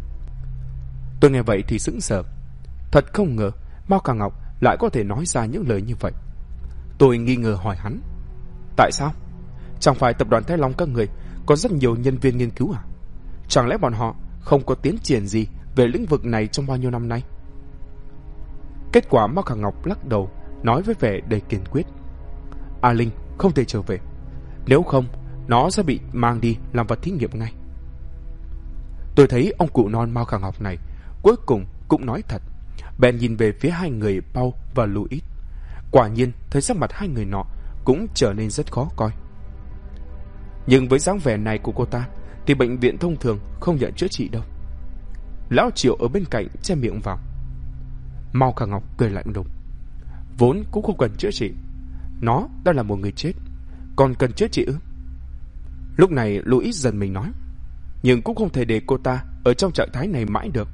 Tôi nghe vậy thì sững sờ. Thật không ngờ Mao Khả Ngọc lại có thể nói ra những lời như vậy. Tôi nghi ngờ hỏi hắn: Tại sao? Chẳng phải tập đoàn Thái Long các người có rất nhiều nhân viên nghiên cứu à? Chẳng lẽ bọn họ không có tiến triển gì về lĩnh vực này trong bao nhiêu năm nay? Kết quả Mao Khả Ngọc lắc đầu, nói với vẻ đầy kiên quyết: A Linh không thể trở về. Nếu không, nó sẽ bị mang đi làm vật thí nghiệm ngay. Tôi thấy ông cụ non Mao Khả Ngọc này cuối cùng cũng nói thật. Bèn nhìn về phía hai người Paul và Louis. Quả nhiên thấy sắc mặt hai người nọ cũng trở nên rất khó coi. Nhưng với dáng vẻ này của cô ta thì bệnh viện thông thường không nhận chữa trị đâu. Lão Triệu ở bên cạnh che miệng vào. Mao Khả Ngọc cười lạnh lùng: Vốn cũng không cần chữa trị. Nó đã là một người chết, còn cần chữa trị ư? Lúc này Louis dần mình nói: Nhưng cũng không thể để cô ta ở trong trạng thái này mãi được.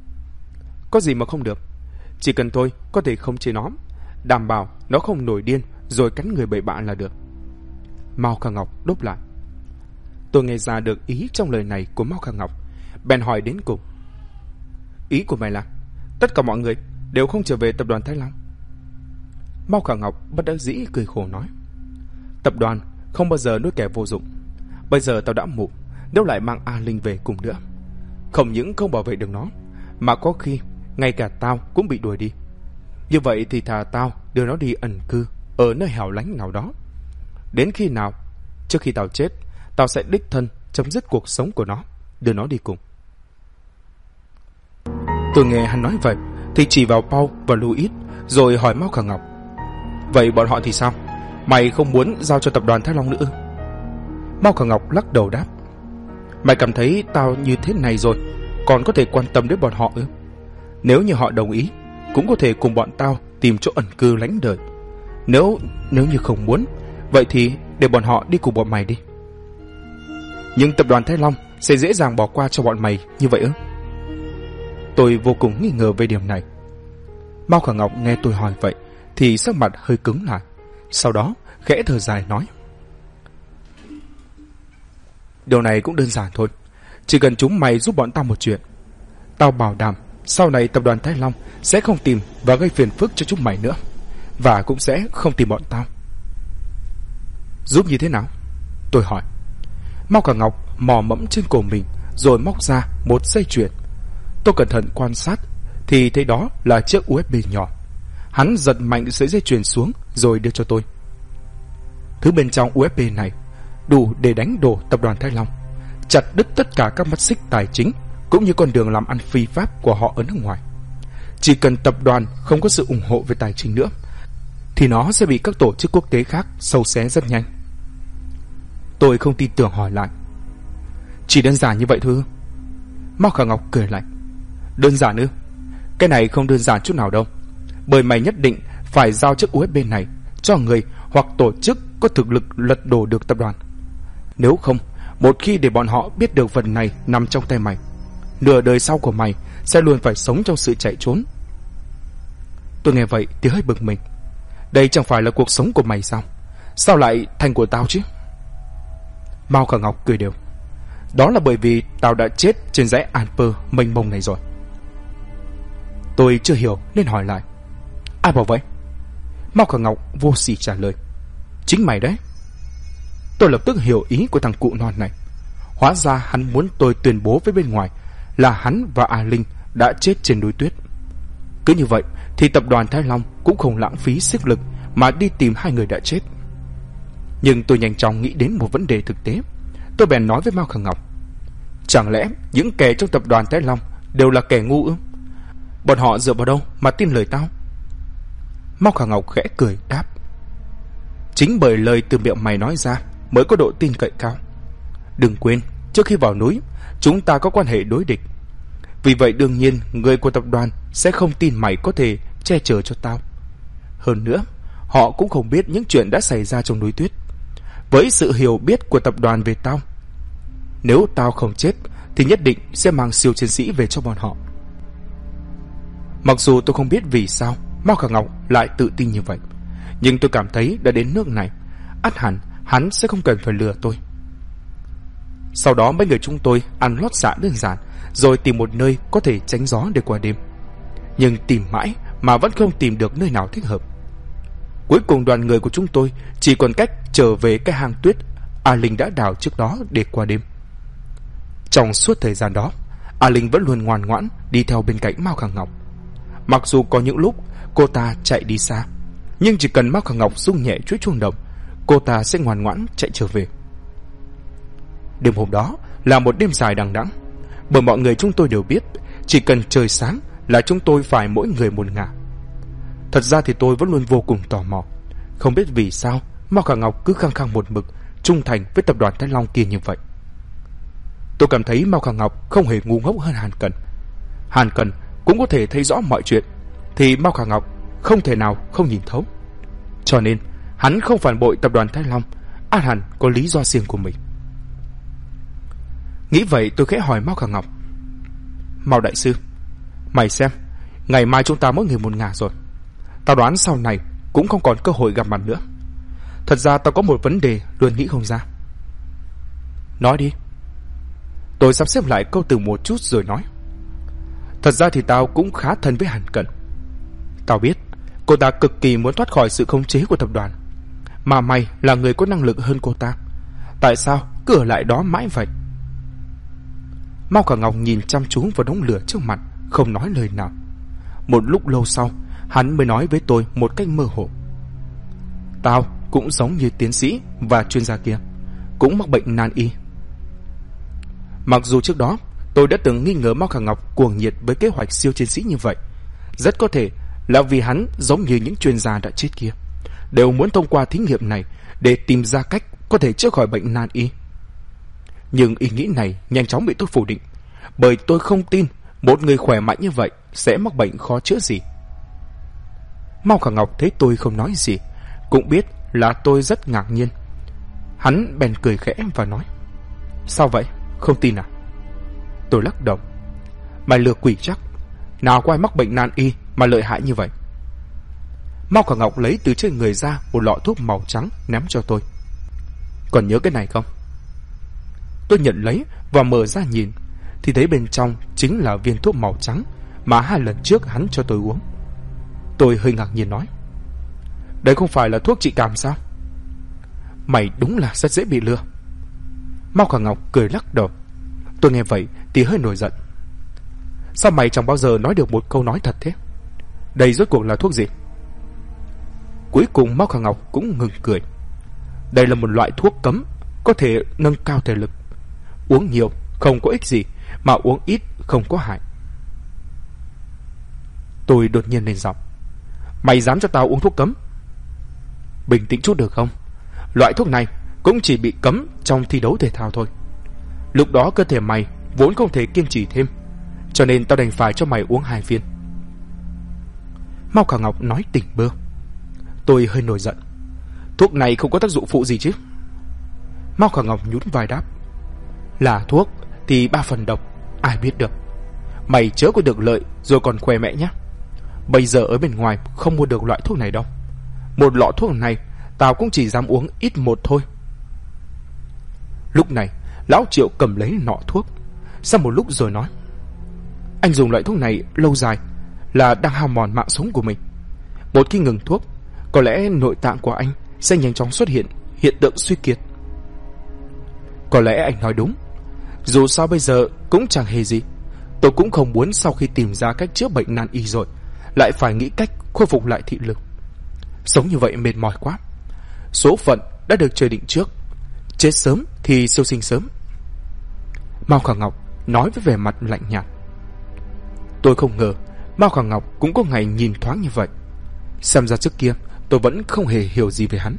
Có gì mà không được? Chỉ cần tôi có thể khống chế nó, đảm bảo nó không nổi điên rồi cắn người bậy bạ là được. Mao Khả Ngọc đáp lại. Tôi nghe ra được ý trong lời này của Mao Khả Ngọc, bèn hỏi đến cùng: Ý của mày là tất cả mọi người đều không trở về tập đoàn Thái Long? Mao Khả Ngọc bất đắc dĩ cười khổ nói: Tập đoàn không bao giờ nuôi kẻ vô dụng. Bây giờ tao đã mù, nếu lại mang A Linh về cùng nữa, không những không bảo vệ được nó, mà có khi ngay cả tao cũng bị đuổi đi. Như vậy thì thà tao đưa nó đi ẩn cư ở nơi hẻo lánh nào đó. Đến khi nào, trước khi tao chết, tao sẽ đích thân chấm dứt cuộc sống của nó, đưa nó đi cùng. Tôi nghe hắn nói vậy thì chỉ vào Paul và Louis, rồi hỏi Mao Khả Ngọc: Vậy bọn họ thì sao? Mày không muốn giao cho tập đoàn Thái Long nữa ư? Mao Khả Ngọc lắc đầu đáp: Mày cảm thấy tao như thế này rồi còn có thể quan tâm đến bọn họ ư? Nếu như họ đồng ý, cũng có thể cùng bọn tao tìm chỗ ẩn cư lánh đời. Nếu như không muốn, vậy thì để bọn họ đi cùng bọn mày đi. Nhưng tập đoàn Thái Long sẽ dễ dàng bỏ qua cho bọn mày như vậy ư? Tôi vô cùng nghi ngờ về điểm này. Mao Khả Ngọc nghe tôi hỏi vậy thì sắc mặt hơi cứng lại, sau đó khẽ thở dài nói: Điều này cũng đơn giản thôi. Chỉ cần chúng mày giúp bọn tao một chuyện, tao bảo đảm sau này tập đoàn Thái Long sẽ không tìm và gây phiền phức cho chúng mày nữa, và cũng sẽ không tìm bọn tao. Giúp như thế nào? Tôi hỏi. Mao Khả Ngọc mò mẫm trên cổ mình rồi móc ra một dây chuyền. Tôi cẩn thận quan sát thì thấy đó là chiếc USB nhỏ. Hắn giật mạnh sợi dây chuyền xuống rồi đưa cho tôi. Thứ bên trong USB này đủ để đánh đổ tập đoàn Thái Long, chặt đứt tất cả các mắt xích tài chính cũng như con đường làm ăn phi pháp của họ ở nước ngoài. Chỉ cần tập đoàn không có sự ủng hộ về tài chính nữa thì nó sẽ bị các tổ chức quốc tế khác xâu xé rất nhanh. Tôi không tin tưởng hỏi lại: Chỉ đơn giản như vậy thôi? Mao Khả Ngọc cười lạnh. Đơn giản ư? Cái này không đơn giản chút nào đâu. Bởi mày nhất định phải giao chiếc USB này cho người hoặc tổ chức có thực lực lật đổ được tập đoàn. Nếu không, một khi để bọn họ biết được vật này nằm trong tay mày, nửa đời sau của mày sẽ luôn phải sống trong sự chạy trốn. Tôi nghe vậy thì hơi bực mình. Đây chẳng phải là cuộc sống của mày sao? Sao lại thành của tao chứ? Mao Khả Ngọc cười đều. Đó là bởi vì tao đã chết trên dãy Alper mênh mông này rồi. Tôi chưa hiểu nên hỏi lại. Ai bảo vậy? Mao Khả Ngọc vô sỉ trả lời. Chính mày đấy. Tôi lập tức hiểu ý của thằng cụ non này. Hóa ra hắn muốn tôi tuyên bố với bên ngoài là hắn và A Linh đã chết trên núi tuyết. Cứ như vậy thì tập đoàn Thái Long cũng không lãng phí sức lực mà đi tìm hai người đã chết. Nhưng tôi nhanh chóng nghĩ đến một vấn đề thực tế. Tôi bèn nói với Mao Khả Ngọc. Chẳng lẽ những kẻ trong tập đoàn Thái Long đều là kẻ ngu ư? Bọn họ dựa vào đâu mà tin lời tao? Mao Khả Ngọc khẽ cười đáp. Chính bởi lời từ miệng mày nói ra mới có độ tin cậy cao. Đừng quên, trước khi vào núi chúng ta có quan hệ đối địch. Vì vậy đương nhiên người của tập đoàn sẽ không tin mày có thể che chở cho tao. Hơn nữa, họ cũng không biết những chuyện đã xảy ra trong núi tuyết. Với sự hiểu biết của tập đoàn về tao, nếu tao không chết thì nhất định sẽ mang siêu chiến sĩ về cho bọn họ. Mặc dù tôi không biết vì sao Mao Khả Ngọc lại tự tin như vậy, nhưng tôi cảm thấy đã đến nước này, ắt hẳn hắn sẽ không cần phải lừa tôi. Sau đó mấy người chúng tôi ăn lót dạ đơn giản, rồi tìm một nơi có thể tránh gió để qua đêm. Nhưng tìm mãi mà vẫn không tìm được nơi nào thích hợp. Cuối cùng đoàn người của chúng tôi chỉ còn cách trở về cái hang tuyết A Linh đã đào trước đó để qua đêm. Trong suốt thời gian đó, A Linh vẫn luôn ngoan ngoãn đi theo bên cạnh Mao Khả Ngọc. Mặc dù có những lúc cô ta chạy đi xa, nhưng chỉ cần Mao Khả Ngọc rung nhẹ chuỗi chuông đồng, cô ta sẽ ngoan ngoãn chạy trở về. Đêm hôm đó là một đêm dài đằng đẵng, bởi mọi người chúng tôi đều biết chỉ cần trời sáng là chúng tôi phải mỗi người một ngả. Thật ra thì tôi vẫn luôn vô cùng tò mò, không biết vì sao Mao Khả Ngọc cứ khăng khăng một mực trung thành với tập đoàn Thái Long kia như vậy. Tôi cảm thấy Mao Khả Ngọc không hề ngu ngốc hơn Hàn Cần. Hàn Cần cũng có thể thấy rõ mọi chuyện, thì Mao Khả Ngọc không thể nào không nhìn thấu. Cho nên hắn không phản bội tập đoàn Thái Long, ắt hẳn có lý do riêng của mình. Nghĩ vậy tôi khẽ hỏi Mao Khả Ngọc. Mao đại sư, mày xem, ngày mai chúng ta mỗi người một ngả rồi. Tao đoán sau này cũng không còn cơ hội gặp mặt nữa. Thật ra tao có một vấn đề luôn nghĩ không ra. Nói đi. Tôi sắp xếp lại câu từ một chút rồi nói. Thật ra thì tao cũng khá thân với Hàn Cẩn. Tao biết cô ta cực kỳ muốn thoát khỏi sự khống chế của tập đoàn, mà mày là người có năng lực hơn cô ta. Tại sao cứ ở lại đó mãi vậy? Mao Khả Ngọc nhìn chăm chú vào đống lửa trước mặt, không nói lời nào. Một lúc lâu sau, hắn mới nói với tôi một cách mơ hồ. Tao cũng giống như tiến sĩ và chuyên gia kia, cũng mắc bệnh nan y. Mặc dù trước đó tôi đã từng nghi ngờ Mao Khả Ngọc cuồng nhiệt với kế hoạch siêu chiến sĩ như vậy, rất có thể là vì hắn giống như những chuyên gia đã chết kia, đều muốn thông qua thí nghiệm này để tìm ra cách có thể chữa khỏi bệnh nan y. Nhưng ý nghĩ này nhanh chóng bị tôi phủ định, bởi tôi không tin một người khỏe mạnh như vậy sẽ mắc bệnh khó chữa gì. Mao Khả Ngọc thấy tôi không nói gì, cũng biết là tôi rất ngạc nhiên. Hắn bèn cười khẽ và nói. Sao vậy? Không tin à? Tôi lắc đầu. Mày lừa quỷ chắc. Nào có ai mắc bệnh nan y mà lợi hại như vậy? Mao Khả Ngọc lấy từ trên người ra một lọ thuốc màu trắng ném cho tôi. Còn nhớ cái này không? Tôi nhận lấy và mở ra nhìn, thì thấy bên trong chính là viên thuốc màu trắng mà 2 lần trước hắn cho tôi uống. Tôi hơi ngạc nhiên nói. Đấy không phải là thuốc trị cảm sao? Mày đúng là rất dễ bị lừa. Mao Khả Ngọc cười lắc đầu. Tôi nghe vậy thì hơi nổi giận. Sao mày chẳng bao giờ nói được một câu nói thật thế? Đây rốt cuộc là thuốc gì? Cuối cùng Mao Khả Ngọc cũng ngừng cười. Đây là một loại thuốc cấm, có thể nâng cao thể lực. Uống nhiều không có ích gì, mà uống ít không có hại. Tôi đột nhiên lên giọng. Mày dám cho tao uống thuốc cấm? Bình tĩnh chút được không? Loại thuốc này cũng chỉ bị cấm trong thi đấu thể thao thôi. Lúc đó cơ thể mày vốn không thể kiên trì thêm, cho nên tao đành phải cho mày uống 2 viên. Mao Khả Ngọc nói tỉnh bơ. Tôi hơi nổi giận. Thuốc này không có tác dụng phụ gì chứ? Mao Khả Ngọc nhún vai đáp. Là thuốc thì 3 phần độc, ai biết được. Mày chớ có được lợi rồi còn khoe mẹ nhé. Bây giờ ở bên ngoài không mua được loại thuốc này đâu. Một lọ thuốc này tao cũng chỉ dám uống ít một thôi. Lúc này lão Triệu cầm lấy nọ thuốc, sau một lúc rồi nói. Anh dùng loại thuốc này lâu dài là đang hao mòn mạng sống của mình. Một khi ngừng thuốc, có lẽ nội tạng của anh sẽ nhanh chóng xuất hiện hiện tượng suy kiệt. Có lẽ anh nói đúng. Dù sao bây giờ cũng chẳng hề gì. Tôi cũng không muốn sau khi tìm ra cách chữa bệnh nan y rồi lại phải nghĩ cách khôi phục lại thị lực. Sống như vậy mệt mỏi quá. Số phận đã được trời định trước, chết sớm thì siêu sinh sớm. Mao Khả Ngọc nói với vẻ mặt lạnh nhạt. Tôi không ngờ Mao Khả Ngọc cũng có ngày nhìn thoáng như vậy. Xem ra trước kia tôi vẫn không hề hiểu gì về hắn.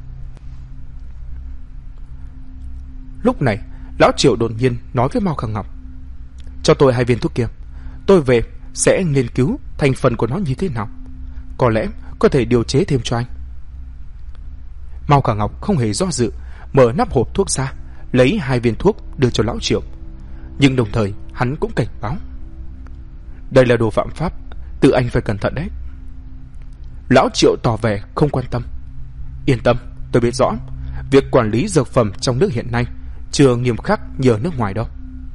Lúc này lão Triệu đột nhiên nói với Mao Khả Ngọc. Cho tôi 2 viên thuốc kia. Tôi về sẽ nghiên cứu thành phần của nó như thế nào. Có lẽ có thể điều chế thêm cho anh. Mao Khả Ngọc không hề do dự, mở nắp hộp thuốc ra, lấy 2 viên thuốc đưa cho lão Triệu. Nhưng đồng thời hắn cũng cảnh báo. Đây là đồ phạm pháp, tự anh phải cẩn thận đấy. Lão Triệu tỏ vẻ không quan tâm. Yên tâm, tôi biết rõ, việc quản lý dược phẩm trong nước hiện nay chưa nghiêm khắc như ở nước ngoài đâu.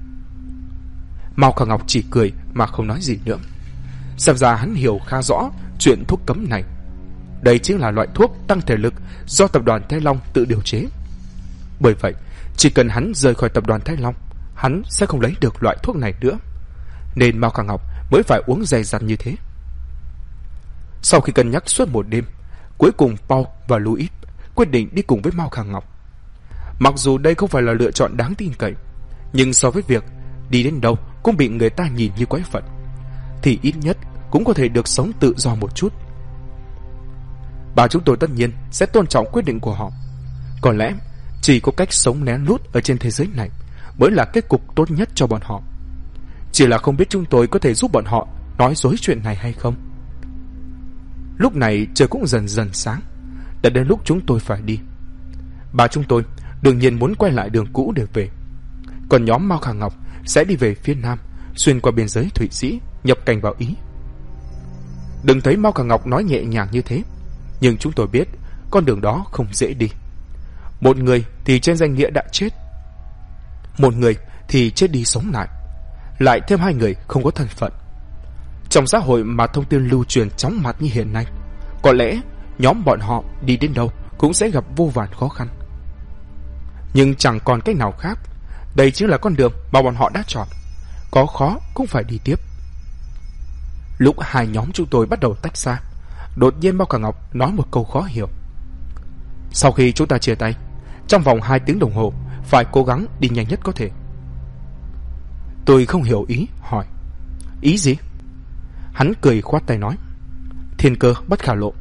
Mao Khả Ngọc chỉ cười mà không nói gì nữa. Xem ra hắn hiểu khá rõ chuyện thuốc cấm này. Đây chính là loại thuốc tăng thể lực do tập đoàn Thái Long tự điều chế. Bởi vậy, chỉ cần hắn rời khỏi tập đoàn Thái Long, hắn sẽ không lấy được loại thuốc này nữa. Nên Mao Khả Ngọc mới phải uống dày dặn như thế. Sau khi cân nhắc suốt một đêm, cuối cùng Paul và Louis quyết định đi cùng với Mao Khả Ngọc. Mặc dù đây không phải là lựa chọn đáng tin cậy, nhưng so với việc đi đến đâu cũng bị người ta nhìn như quái vật, thì ít nhất cũng có thể được sống tự do một chút. Bà chúng tôi tất nhiên sẽ tôn trọng quyết định của họ. Có lẽ chỉ có cách sống lén lút ở trên thế giới này mới là kết cục tốt nhất cho bọn họ. Chỉ là không biết chúng tôi có thể giúp bọn họ nói dối chuyện này hay không. Lúc này trời cũng dần dần sáng, đã đến lúc chúng tôi phải đi. Bà chúng tôi đương nhiên muốn quay lại đường cũ để về. Còn nhóm Mao Khả Ngọc sẽ đi về phía nam, xuyên qua biên giới Thụy Sĩ, nhập cảnh vào Ý. Đừng thấy Mao Khả Ngọc nói nhẹ nhàng như thế, nhưng chúng tôi biết con đường đó không dễ đi. Một người thì trên danh nghĩa đã chết, một người thì chết đi sống lại thêm 2 người không có thân phận. Trong xã hội mà thông tin lưu truyền chóng mặt như hiện nay, có lẽ nhóm bọn họ đi đến đâu cũng sẽ gặp vô vàn khó khăn. Nhưng chẳng còn cách nào khác. Đây chính là con đường mà bọn họ đã chọn. Có khó cũng phải đi tiếp. Lúc 2 nhóm chúng tôi bắt đầu tách xa, đột nhiên Mao Khả Ngọc nói một câu khó hiểu. Sau khi chúng ta chia tay, trong vòng 2 tiếng đồng hồ phải cố gắng đi nhanh nhất có thể. Tôi không hiểu ý, hỏi. Ý gì? Hắn cười khoát tay nói. Thiên cơ bất khả lộ.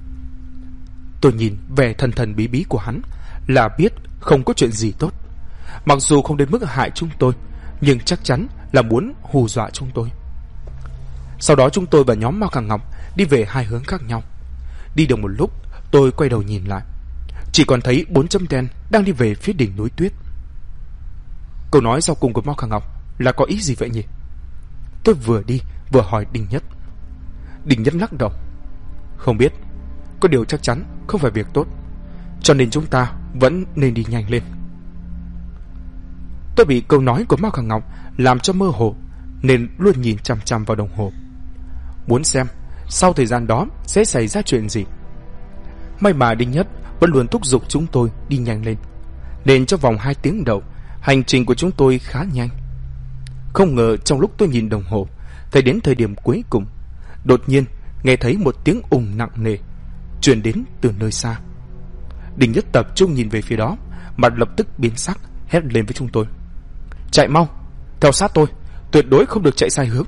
Tôi nhìn vẻ thần thần bí bí của hắn là biết không có chuyện gì tốt. Mặc dù không đến mức hại chúng tôi, nhưng chắc chắn là muốn hù dọa chúng tôi. Sau đó chúng tôi và nhóm Mao Khả Ngọc đi về 2 hướng khác nhau. Đi được một lúc, tôi quay đầu nhìn lại, chỉ còn thấy 4 chấm đen đang đi về phía đỉnh núi tuyết. Câu nói sau cùng của Mao Khả Ngọc là có ý gì vậy nhỉ? Tôi vừa đi vừa hỏi Đinh Nhất. Đinh Nhất lắc đầu. Không biết, có điều chắc chắn không phải việc tốt, cho nên chúng ta vẫn nên đi nhanh lên. Tôi bị câu nói của Mao Khả Ngọc làm cho mơ hồ, nên luôn nhìn chằm chằm vào đồng hồ, muốn xem sau thời gian đó sẽ xảy ra chuyện gì. May mà Đinh Nhất vẫn luôn thúc giục chúng tôi đi nhanh lên, nên trong vòng 2 tiếng đầu, hành trình của chúng tôi khá nhanh. Không ngờ trong lúc tôi nhìn đồng hồ, thấy đến thời điểm cuối cùng, đột nhiên nghe thấy một tiếng ùng nặng nề truyền đến từ nơi xa. Đinh Nhất tập trung nhìn về phía đó, mặt lập tức biến sắc, hét lên với chúng tôi. Chạy mau, theo sát tôi, tuyệt đối không được chạy sai hướng.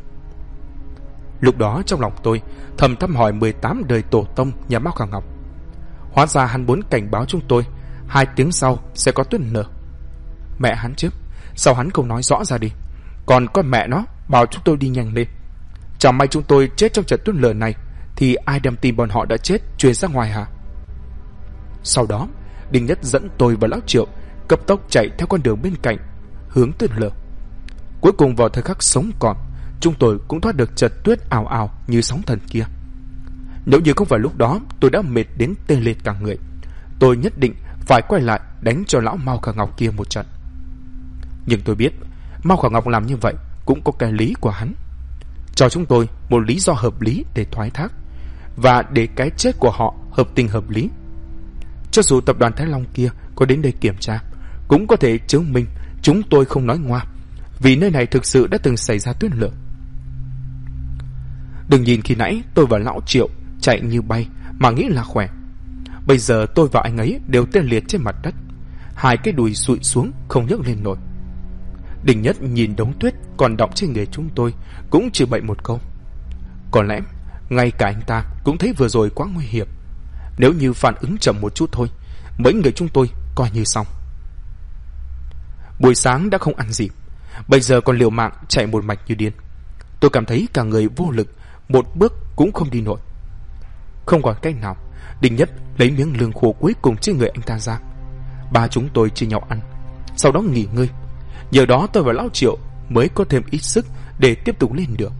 Lúc đó trong lòng tôi thầm thăm hỏi 18 đời tổ tông nhà Mao Khả Ngọc. Hóa ra hắn muốn cảnh báo chúng tôi 2 tiếng sau sẽ có tuyết nở. Mẹ hắn chứ, sao hắn không nói rõ ra đi? Còn con mẹ nó bảo chúng tôi đi nhanh lên. Chẳng may chúng tôi chết trong trận tuyết lở này thì ai đem tin bọn họ đã chết truyền ra ngoài hả? Sau đó Đinh Nhất dẫn tôi và Lão Triệu cấp tốc chạy theo con đường bên cạnh hướng tuyết lở. Cuối cùng vào thời khắc sống còn, chúng tôi cũng thoát được trận tuyết ào ào như sóng thần kia. Nếu như không phải lúc đó tôi đã mệt đến tê liệt cả người, tôi nhất định phải quay lại đánh cho lão Mao Khả Ngọc kia một trận. Nhưng tôi biết Mao Khả Ngọc làm như vậy cũng có cái lý của hắn, cho chúng tôi một lý do hợp lý để thoái thác, và để cái chết của họ hợp tình hợp lý. Cho dù tập đoàn Thái Long kia có đến đây kiểm tra, cũng có thể chứng minh chúng tôi không nói ngoa, vì nơi này thực sự đã từng xảy ra tuyết lở. Đừng nhìn khi nãy tôi và Lão Triệu chạy như bay mà nghĩ là khỏe. Bây giờ tôi và anh ấy đều tê liệt trên mặt đất, hai cái đùi sụi xuống không nhấc lên nổi. Đinh Nhất nhìn đống tuyết còn đọng trên người chúng tôi cũng chửi bậy một câu. Có lẽ ngay cả anh ta cũng thấy vừa rồi quá nguy hiểm. Nếu như phản ứng chậm một chút thôi, mấy người chúng tôi coi như xong. Buổi sáng đã không ăn gì, bây giờ còn liều mạng chạy một mạch như điên. Tôi cảm thấy cả người vô lực, một bước cũng không đi nổi. Không còn cách nào, Đinh Nhất lấy miếng lương khô cuối cùng trên người anh ta ra. Ba chúng tôi chia nhau ăn, sau đó nghỉ ngơi. Nhờ đó tôi và Lão Triệu mới có thêm ít sức để tiếp tục lên đường.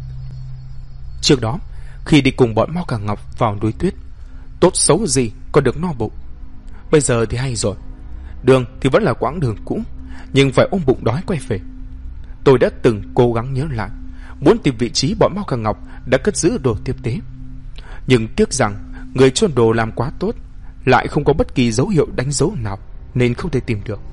Trước đó, khi đi cùng bọn Mao Khả Ngọc vào núi tuyết, tốt xấu gì còn được no bụng. Bây giờ thì hay rồi, đường thì vẫn là quãng đường cũ, nhưng phải ôm bụng đói quay về. Tôi đã từng cố gắng nhớ lại, muốn tìm vị trí bọn Mao Khả Ngọc đã cất giữ đồ tiếp tế. Nhưng tiếc rằng người chôn đồ làm quá tốt, lại không có bất kỳ dấu hiệu đánh dấu nào, nên không thể tìm được.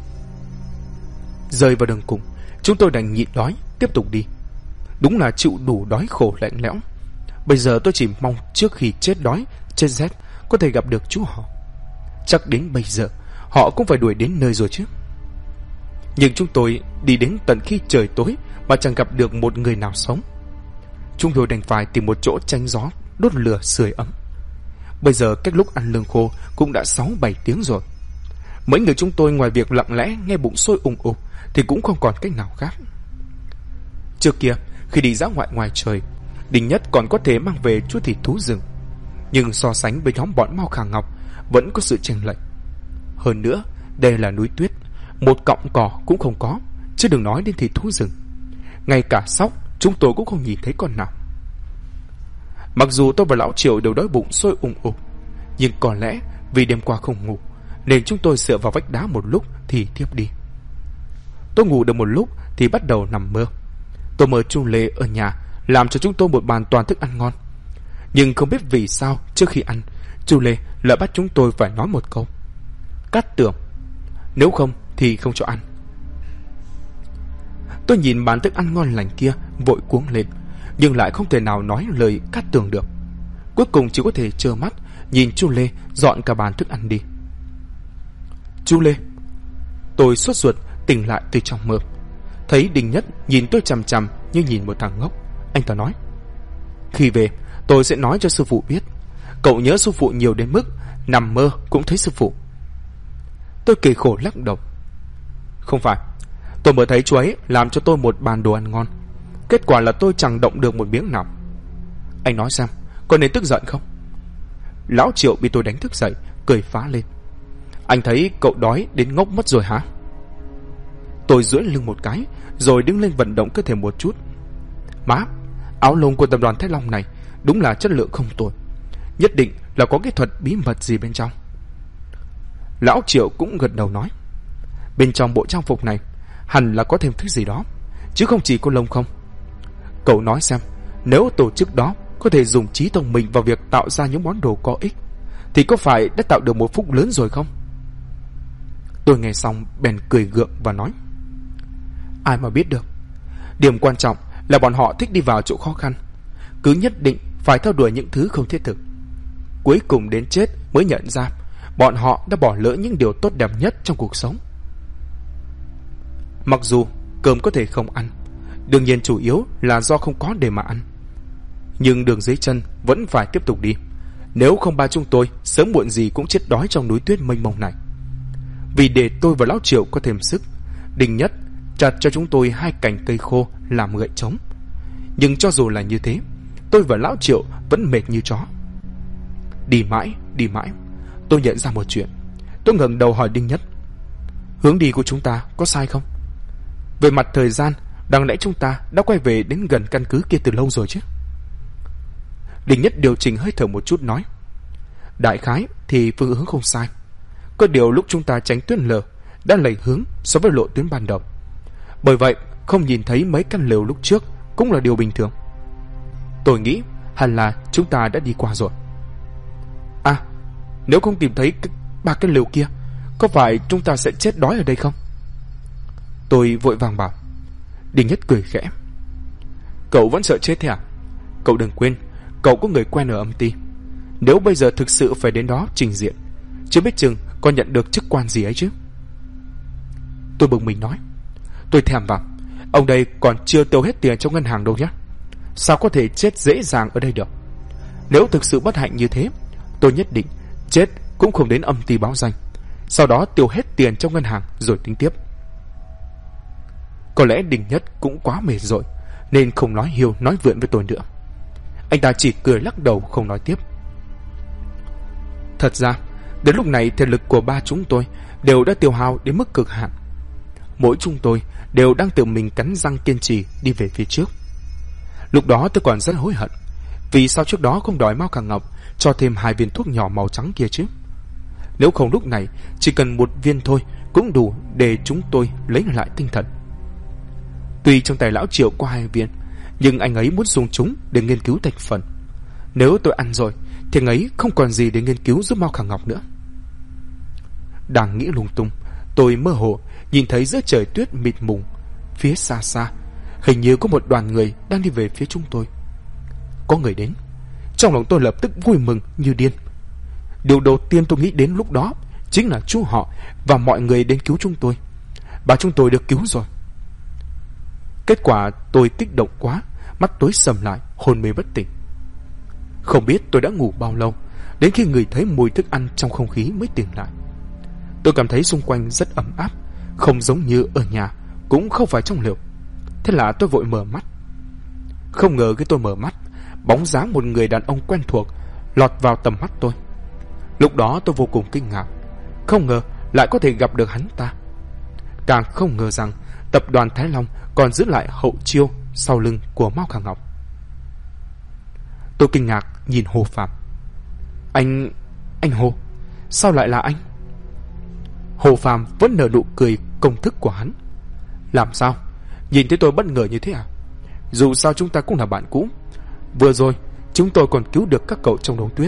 Rơi vào đường cùng, chúng tôi đành nhịn đói tiếp tục đi. Đúng là chịu đủ đói khổ lạnh lẽo. Bây giờ tôi chỉ mong trước khi chết đói, chết rét có thể gặp được chú họ. Chắc đến bây giờ họ cũng phải đuổi đến nơi rồi chứ. Nhưng chúng tôi đi đến tận khi trời tối mà chẳng gặp được một người nào sống. Chúng tôi đành phải tìm một chỗ tránh gió, đốt lửa sưởi ấm. Bây giờ cách lúc ăn lương khô cũng đã 6-7 tiếng rồi. Mấy người chúng tôi ngoài việc lặng lẽ nghe bụng sôi ùng ục thì cũng không còn cách nào khác. Trước kia khi đi dã ngoại ngoài trời, Đinh Nhất còn có thể mang về chút thịt thú rừng, nhưng so sánh với nhóm bọn Mao Khả Ngọc vẫn có sự chênh lệch. Hơn nữa đây là núi tuyết, một cọng cỏ cũng không có, chứ đừng nói đến thịt thú rừng. Ngay cả sóc chúng tôi cũng không nhìn thấy con nào. Mặc dù tôi và Lão Triệu đều đói bụng sôi ùng ục, nhưng có lẽ vì đêm qua không ngủ nên chúng tôi dựa vào vách đá một lúc thì tiếp đi. Tôi ngủ được một lúc thì bắt đầu nằm mơ. Tôi mời Chu Lê ở nhà làm cho chúng tôi một bàn toàn thức ăn ngon. Nhưng không biết vì sao trước khi ăn, Chu Lê lại bắt chúng tôi phải nói một câu: Cát Tường, nếu không thì không cho ăn. Tôi nhìn bàn thức ăn ngon lành kia vội cuống lên, nhưng lại không thể nào nói lời Cát Tường được. Cuối cùng chỉ có thể trơ mắt nhìn Chu Lê dọn cả bàn thức ăn đi. Chu Lê. Tôi sốt ruột tỉnh lại từ trong mơ, thấy Đinh Nhất nhìn tôi chằm chằm như nhìn một thằng ngốc. Anh ta nói: Khi về tôi sẽ nói cho sư phụ biết. Cậu nhớ sư phụ nhiều đến mức nằm mơ cũng thấy sư phụ. Tôi cười khổ lắc đầu. Không phải, tôi mới thấy chú ấy làm cho tôi một bàn đồ ăn ngon, kết quả là tôi chẳng động được một miếng nào. Anh nói xem, có nên tức giận không? Lão Triệu bị tôi đánh thức dậy, cười phá lên. Anh thấy cậu đói đến ngốc mất rồi hả? Tôi duỗi lưng một cái, rồi đứng lên vận động cơ thể một chút. Má, áo lông của tập đoàn Thái Long này đúng là chất lượng không tồi, nhất định là có kỹ thuật bí mật gì bên trong. Lão Triệu cũng gật đầu nói: Bên trong bộ trang phục này hẳn là có thêm thứ gì đó, chứ không chỉ có lông không. Cậu nói xem, nếu tổ chức đó có thể dùng trí thông minh vào việc tạo ra những món đồ có ích, thì có phải đã tạo được một phúc lớn rồi không? Tôi nghe xong bèn cười gượng và nói: Ai mà biết được. Điểm quan trọng là bọn họ thích đi vào chỗ khó khăn, cứ nhất định phải theo đuổi những thứ không thiết thực. Cuối cùng đến chết mới nhận ra bọn họ đã bỏ lỡ những điều tốt đẹp nhất trong cuộc sống. Mặc dù cơm có thể không ăn, đương nhiên chủ yếu là do không có để mà ăn, nhưng đường dưới chân vẫn phải tiếp tục đi. Nếu không ba chúng tôi sớm muộn gì cũng chết đói trong núi tuyết mênh mông này. Vì để tôi và Lão Triệu có thêm sức, Đinh Nhất chặt cho chúng tôi 2 cành cây khô làm gậy trống. Nhưng cho dù là như thế, tôi và lão Triệu vẫn mệt như chó. Đi mãi, tôi nhận ra một chuyện. Tôi ngẩng đầu hỏi Đinh Nhất: hướng đi của chúng ta có sai không? Về mặt thời gian, đáng lẽ chúng ta đã quay về đến gần căn cứ kia từ lâu rồi chứ. Đinh Nhất điều chỉnh hơi thở một chút nói: đại khái thì phương hướng không sai. Có điều lúc chúng ta tránh tuyến lở đã lệch hướng so với lộ tuyến ban đầu. Bởi vậy không nhìn thấy mấy căn lều lúc trước cũng là điều bình thường. Tôi nghĩ hẳn là chúng ta đã đi qua rồi. À, nếu không tìm thấy 3 cái lều kia, có phải chúng ta sẽ chết đói ở đây không? Tôi vội vàng bảo. Đinh Nhất cười khẽ: cậu vẫn sợ chết thế à? Cậu đừng quên, cậu có người quen ở âm ty. Nếu bây giờ thực sự phải đến đó trình diện, chưa biết chừng còn nhận được chức quan gì ấy chứ. Tôi bực mình nói: tôi thèm vào, ông đây còn chưa tiêu hết tiền trong ngân hàng đâu nhé. Sao có thể chết dễ dàng ở đây được? Nếu thực sự bất hạnh như thế, tôi nhất định chết cũng không đến âm ty báo danh, sau đó tiêu hết tiền trong ngân hàng rồi tính tiếp. Có lẽ Đinh Nhất cũng quá mệt rồi, nên không nói hiêu nói vượn với tôi nữa. Anh ta chỉ cười lắc đầu không nói tiếp. Thật ra đến lúc này thể lực của 3 chúng tôi đều đã tiêu hao đến mức cực hạn. Mỗi chúng tôi đều đang tự mình cắn răng kiên trì đi về phía trước. Lúc đó tôi còn rất hối hận, vì sao trước đó không đòi Mao Khả Ngọc cho thêm 2 viên thuốc nhỏ màu trắng kia chứ. Nếu không lúc này chỉ cần 1 viên thôi cũng đủ để chúng tôi lấy lại tinh thần. Tuy trong tay lão Triệu có 2 viên, nhưng anh ấy muốn dùng chúng để nghiên cứu thành phần. Nếu tôi ăn rồi thì anh ấy không còn gì để nghiên cứu giúp Mao Khả Ngọc nữa. Đang nghĩ lung tung, tôi mơ hồ nhìn thấy giữa trời tuyết mịt mùng, phía xa xa hình như có một đoàn người đang đi về phía chúng tôi. Có người đến, trong lòng tôi lập tức vui mừng như điên. Điều đầu tiên tôi nghĩ đến lúc đó chính là chú họ và mọi người đến cứu chúng tôi. Và chúng tôi được cứu rồi. Kết quả tôi kích động quá, mắt tối sầm lại, hôn mê bất tỉnh. Không biết tôi đã ngủ bao lâu, đến khi ngửi thấy mùi thức ăn trong không khí mới tỉnh lại. Tôi cảm thấy xung quanh rất ấm áp, không giống như ở nhà, cũng không phải trong lều. Thế là tôi vội mở mắt. Không ngờ khi tôi mở mắt, bóng dáng một người đàn ông quen thuộc lọt vào tầm mắt tôi. Lúc đó tôi vô cùng kinh ngạc, không ngờ lại có thể gặp được hắn ta. Càng không ngờ rằng tập đoàn Thái Long còn giữ lại hậu chiêu sau lưng của Mao Khả Ngọc. Tôi kinh ngạc nhìn Hồ Phạm. Anh Hồ, sao lại là anh? Hồ Phạm vẫn nở nụ cười công thức của hắn. Làm sao? Nhìn thấy tôi bất ngờ như thế à? Dù sao chúng ta cũng là bạn cũ. Vừa rồi chúng tôi còn cứu được các cậu trong đống tuyết.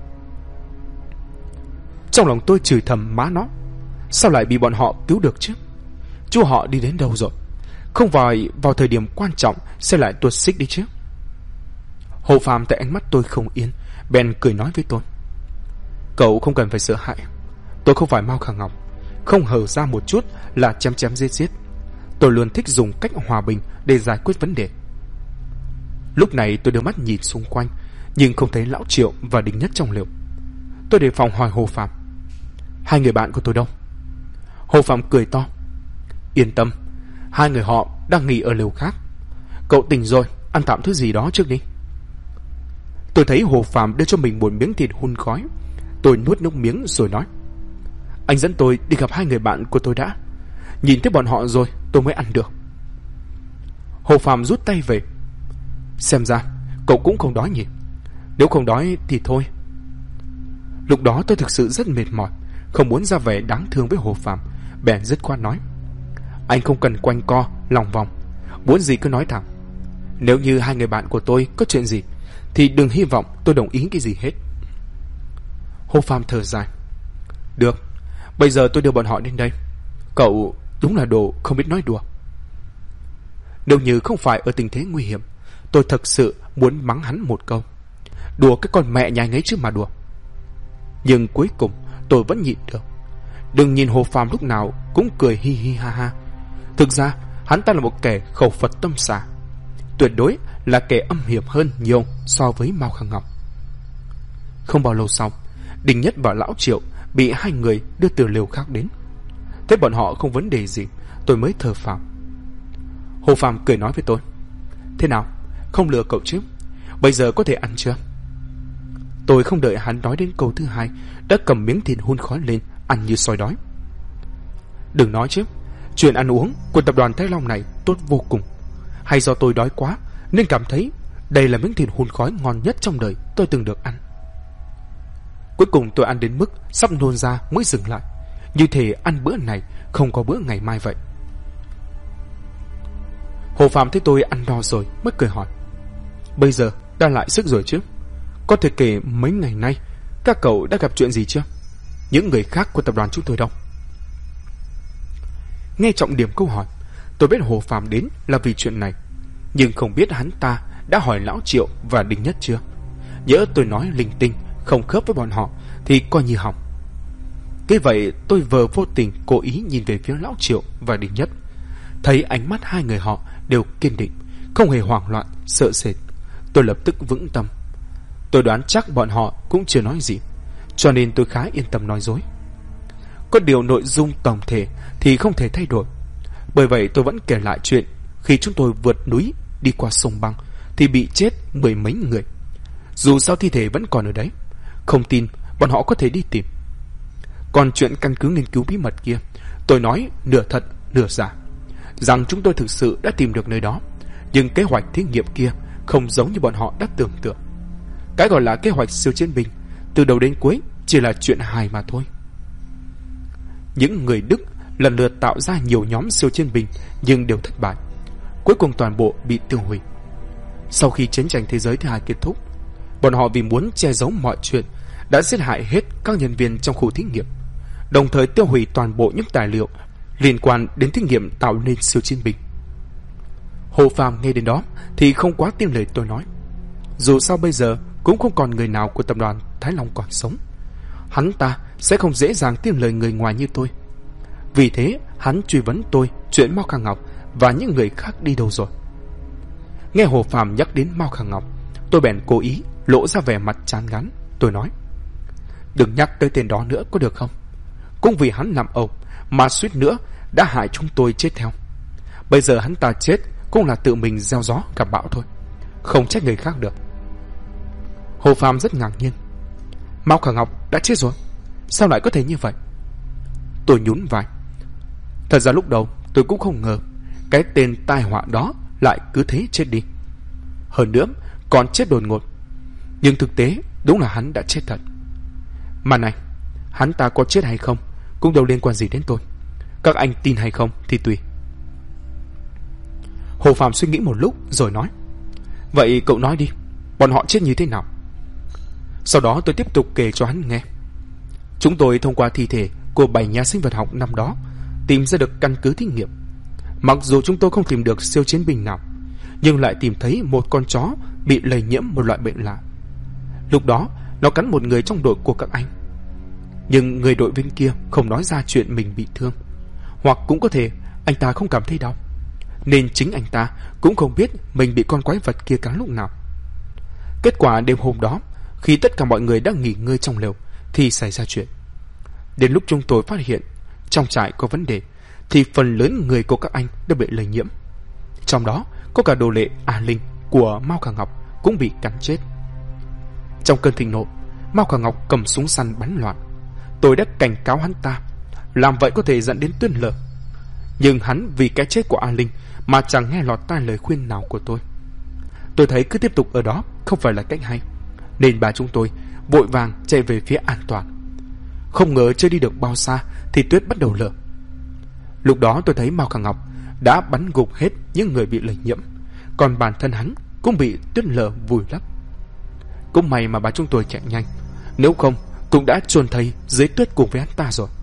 Trong lòng tôi chửi thầm má nó, sao lại bị bọn họ cứu được chứ? Chú họ đi đến đâu rồi? Không phải vào thời điểm quan trọng sẽ lại tuột xích đi chứ? Hồ Phạm tại ánh mắt tôi không yên, bèn cười nói với tôi: cậu không cần phải sợ hãi. Tôi không phải Mao Khả Ngọc, không hở ra một chút là chém chém giết giết. Tôi luôn thích dùng cách hòa bình để giải quyết vấn đề. Lúc này tôi đưa mắt nhìn xung quanh, nhưng không thấy lão Triệu và Đinh Nhất trong lều. Tôi đề phòng hỏi Hồ Phạm: 2 người bạn của tôi đâu? Hồ Phạm cười to: yên tâm, 2 người họ đang nghỉ ở lều khác. Cậu tỉnh rồi, ăn tạm thứ gì đó trước đi. Tôi thấy Hồ Phạm đưa cho mình một miếng thịt hun khói. Tôi nuốt nước miếng rồi nói: anh dẫn tôi đi gặp 2 người bạn của tôi đã. Nhìn thấy bọn họ rồi tôi mới ăn được. Hồ Phạm rút tay về. Xem ra cậu cũng không đói nhỉ? Nếu không đói thì thôi. Lúc đó tôi thực sự rất mệt mỏi, không muốn ra vẻ đáng thương với Hồ Phạm, bèn dứt khoát nói: anh không cần quanh co lòng vòng, muốn gì cứ nói thẳng. Nếu như 2 người bạn của tôi có chuyện gì thì đừng hy vọng tôi đồng ý cái gì hết. Hồ Phạm thở dài: được, bây giờ tôi đưa bọn họ đến đây. Cậu đúng là đồ không biết nói đùa. Nếu như không phải ở tình thế nguy hiểm, tôi thật sự muốn mắng hắn một câu: đùa cái con mẹ nhà anh ấy chứ mà đùa. Nhưng cuối cùng tôi vẫn nhịn được. Đừng nhìn Hồ Phạm lúc nào cũng cười hi hi ha ha. Thực ra hắn ta là một kẻ khẩu Phật tâm xả, tuyệt đối là kẻ âm hiểm hơn nhiều so với Mao Khả Ngọc. Không bao lâu sau, Đinh Nhất và lão Triệu bị 2 người đưa từ lều khác đến. Thấy bọn họ không vấn đề gì, tôi mới thở phào. Hồ Phàm cười nói với tôi: Thế nào, không lừa cậu chứ? Bây giờ có thể ăn chưa? Tôi không đợi hắn nói đến câu thứ hai đã cầm miếng thịt hun khói lên, ăn như sói đói. Đừng nói chứ, chuyện ăn uống của tập đoàn Thái Long này tốt vô cùng. Hay do tôi đói quá nên cảm thấy đây là miếng thịt hun khói ngon nhất trong đời tôi từng được ăn. Cuối cùng tôi ăn đến mức sắp nôn ra mới dừng lại, như thể ăn bữa này không có bữa ngày mai vậy. Hồ Phàm thấy tôi ăn no rồi mới cười hỏi: Bây giờ đã lại sức rồi chứ? Có thể kể mấy ngày nay các cậu đã gặp chuyện gì chưa? Những người khác của tập đoàn chúng tôi đâu? Nghe trọng điểm câu hỏi, tôi biết Hồ Phàm đến là vì chuyện này, nhưng không biết hắn ta đã hỏi Lão Triệu và Đinh Nhất chưa. Nhỡ tôi nói linh tinh không khớp với bọn họ thì coi như hỏng. Thế vậy tôi vờ vô tình cố ý nhìn về phía Lão Triệu và Đinh Nhất, thấy ánh mắt hai người họ đều kiên định, không hề hoảng loạn, sợ sệt. Tôi lập tức vững tâm. Tôi đoán chắc bọn họ cũng chưa nói gì, cho nên tôi khá yên tâm nói dối. Có điều nội dung tổng thể thì không thể thay đổi. Bởi vậy tôi vẫn kể lại chuyện khi chúng tôi vượt núi đi qua sông băng thì bị chết 10 mấy người. Dù sao thi thể vẫn còn ở đấy, không tin bọn họ có thể đi tìm. Còn chuyện căn cứ nghiên cứu bí mật kia, tôi nói nửa thật nửa giả, rằng chúng tôi thực sự đã tìm được nơi đó, nhưng kế hoạch thí nghiệm kia không giống như bọn họ đã tưởng tượng. Cái gọi là kế hoạch siêu chiến binh từ đầu đến cuối chỉ là chuyện hài mà thôi. Những người Đức lần lượt tạo ra nhiều nhóm siêu chiến binh nhưng đều thất bại, cuối cùng toàn bộ bị tiêu hủy. Sau khi chiến tranh thế giới thứ hai kết thúc, bọn họ vì muốn che giấu mọi chuyện đã giết hại hết các nhân viên trong khu thí nghiệm, đồng thời tiêu hủy toàn bộ những tài liệu liên quan đến thí nghiệm tạo nên siêu chiến binh. Hồ Phàm nghe đến đó thì không quá tin lời tôi nói. Dù sao bây giờ cũng không còn người nào của tập đoàn Thái Long còn sống, hắn ta sẽ không dễ dàng tin lời người ngoài như tôi. Vì thế hắn truy vấn tôi chuyện Mao Khả Ngọc và những người khác đi đâu rồi. Nghe Hồ Phàm nhắc đến Mao Khả Ngọc, tôi bèn cố ý lộ ra vẻ mặt chán ngán. Tôi nói: Đừng nhắc tới tên đó nữa có được không? Cũng vì hắn nằm ẩu mà suýt nữa đã hại chúng tôi chết theo. Bây giờ hắn ta chết cũng là tự mình gieo gió gặp bão thôi, không trách người khác được. Hồ Phàm rất ngạc nhiên: Mao Khả Ngọc đã chết rồi? Sao lại có thể như vậy? Tôi nhún vai. Thật ra lúc đầu tôi cũng không ngờ cái tên tai họa đó lại cứ thế chết đi, hơn nữa còn chết đột ngột. Nhưng thực tế đúng là hắn đã chết thật. Mà này, hắn ta có chết hay không cũng đâu liên quan gì đến tôi. Các anh tin hay không thì tùy. Hồ Phàm suy nghĩ một lúc rồi nói: Vậy cậu nói đi, bọn họ chết như thế nào? Sau đó tôi tiếp tục kể cho hắn nghe. Chúng tôi thông qua thi thể của 7 nhà sinh vật học năm đó tìm ra được căn cứ thí nghiệm. Mặc dù chúng tôi không tìm được siêu chiến binh nào, nhưng lại tìm thấy một con chó bị lây nhiễm một loại bệnh lạ. Lúc đó nó cắn một người trong đội của các anh, nhưng người đội viên kia không nói ra chuyện mình bị thương, hoặc cũng có thể anh ta không cảm thấy đau, nên chính anh ta cũng không biết mình bị con quái vật kia cắn lúc nào. Kết quả đêm hôm đó, khi tất cả mọi người đang nghỉ ngơi trong lều thì xảy ra chuyện. Đến lúc chúng tôi phát hiện trong trại có vấn đề thì phần lớn người của các anh đã bị lây nhiễm. Trong đó có cả đồ lệ A Linh của Mao Khả Ngọc cũng bị cắn chết. Trong cơn thịnh nộ, Mao Khả Ngọc cầm súng săn bắn loạn. Tôi đã cảnh cáo hắn ta, làm vậy có thể dẫn đến tuyên lở. Nhưng hắn vì cái chết của A Linh mà chẳng nghe lọt tai lời khuyên nào của tôi. Tôi thấy cứ tiếp tục ở đó không phải là cách hay, nên bà chúng tôi vội vàng chạy về phía an toàn. Không ngờ chưa đi được bao xa thì tuyết bắt đầu lở. Lúc đó tôi thấy Mao Khả Ngọc đã bắn gục hết những người bị lây nhiễm, còn bản thân hắn cũng bị tuyết lở vùi lấp. Cũng may mà bà chúng tôi chạy nhanh, nếu không cũng đã chôn thây dưới tuyết cùng với hắn ta rồi.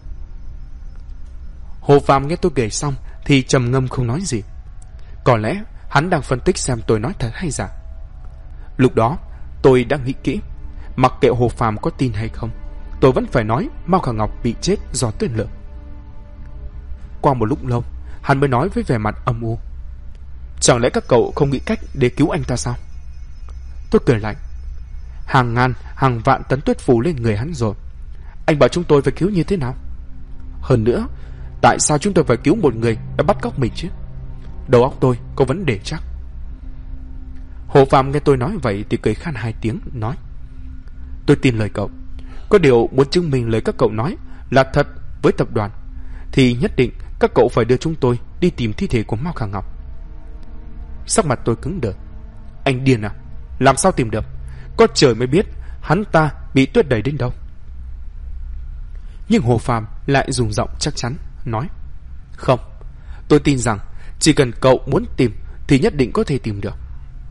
Hồ Phàm nghe tôi kể xong thì trầm ngâm không nói gì. Có lẽ hắn đang phân tích xem tôi nói thật hay giả. Lúc đó tôi đã nghĩ kỹ, mặc kệ Hồ Phàm có tin hay không, tôi vẫn phải nói Mao Khả Ngọc bị chết do tuyết lở. Qua một lúc lâu, hắn mới nói với vẻ mặt âm u: Chẳng lẽ các cậu không nghĩ cách để cứu anh ta sao? Tôi cười lạnh: Hàng ngàn, hàng vạn tấn tuyết phủ lên người hắn rồi, anh bảo chúng tôi phải cứu như thế nào? Hơn nữa, tại sao chúng tôi phải cứu một người đã bắt cóc mình chứ? đầu óc tôi có vấn đề chắc. Hồ Phàm nghe tôi nói vậy thì cười khan 2 tiếng, nói: Tôi tin lời cậu. Có điều muốn chứng minh lời các cậu nói là thật với tập đoàn thì nhất định các cậu phải đưa chúng tôi đi tìm thi thể của Mao Khả Ngọc. Sắc mặt tôi cứng đờ. Anh điên à? Làm sao tìm được? Có trời mới biết hắn ta bị tuyết đẩy đến đâu. Nhưng Hồ Phàm lại dùng giọng chắc chắn, nói: Không, tôi tin rằng chỉ cần cậu muốn tìm thì nhất định có thể tìm được.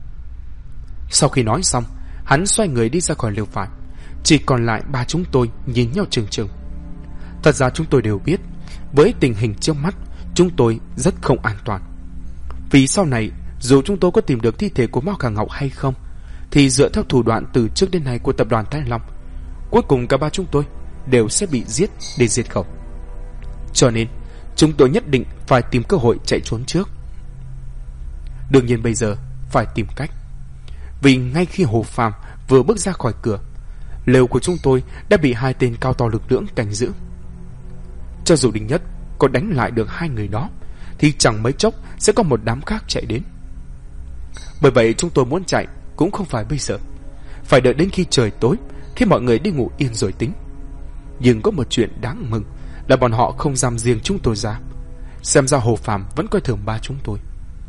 Sau khi nói xong, hắn xoay người đi ra khỏi lều vải. Chỉ còn lại 3 chúng tôi nhìn nhau chừng chừng. Thật ra chúng tôi đều biết, với tình hình trước mắt, chúng tôi rất không an toàn. Vì sau này, dù chúng tôi có tìm được thi thể của Mao Khả Ngọc hay không, thì dựa theo thủ đoạn từ trước đến nay của tập đoàn Thái Long, cuối cùng cả 3 chúng tôi đều sẽ bị giết để diệt khẩu. Cho nên chúng tôi nhất định phải tìm cơ hội chạy trốn trước. Đương nhiên bây giờ phải tìm cách. Vì ngay khi Hồ Phàm vừa bước ra khỏi cửa, lều của chúng tôi đã bị 2 tên cao to lực lưỡng canh giữ. Cho dù Đinh Nhất có đánh lại được 2 người đó thì chẳng mấy chốc sẽ có một đám khác chạy đến. Bởi vậy chúng tôi muốn chạy cũng không phải bây giờ, phải đợi đến khi trời tối, khi mọi người đi ngủ yên rồi tính. Nhưng có một chuyện đáng mừng là bọn họ không giam riêng chúng tôi ra. Xem ra Hồ Phàm vẫn coi thường 3 chúng tôi.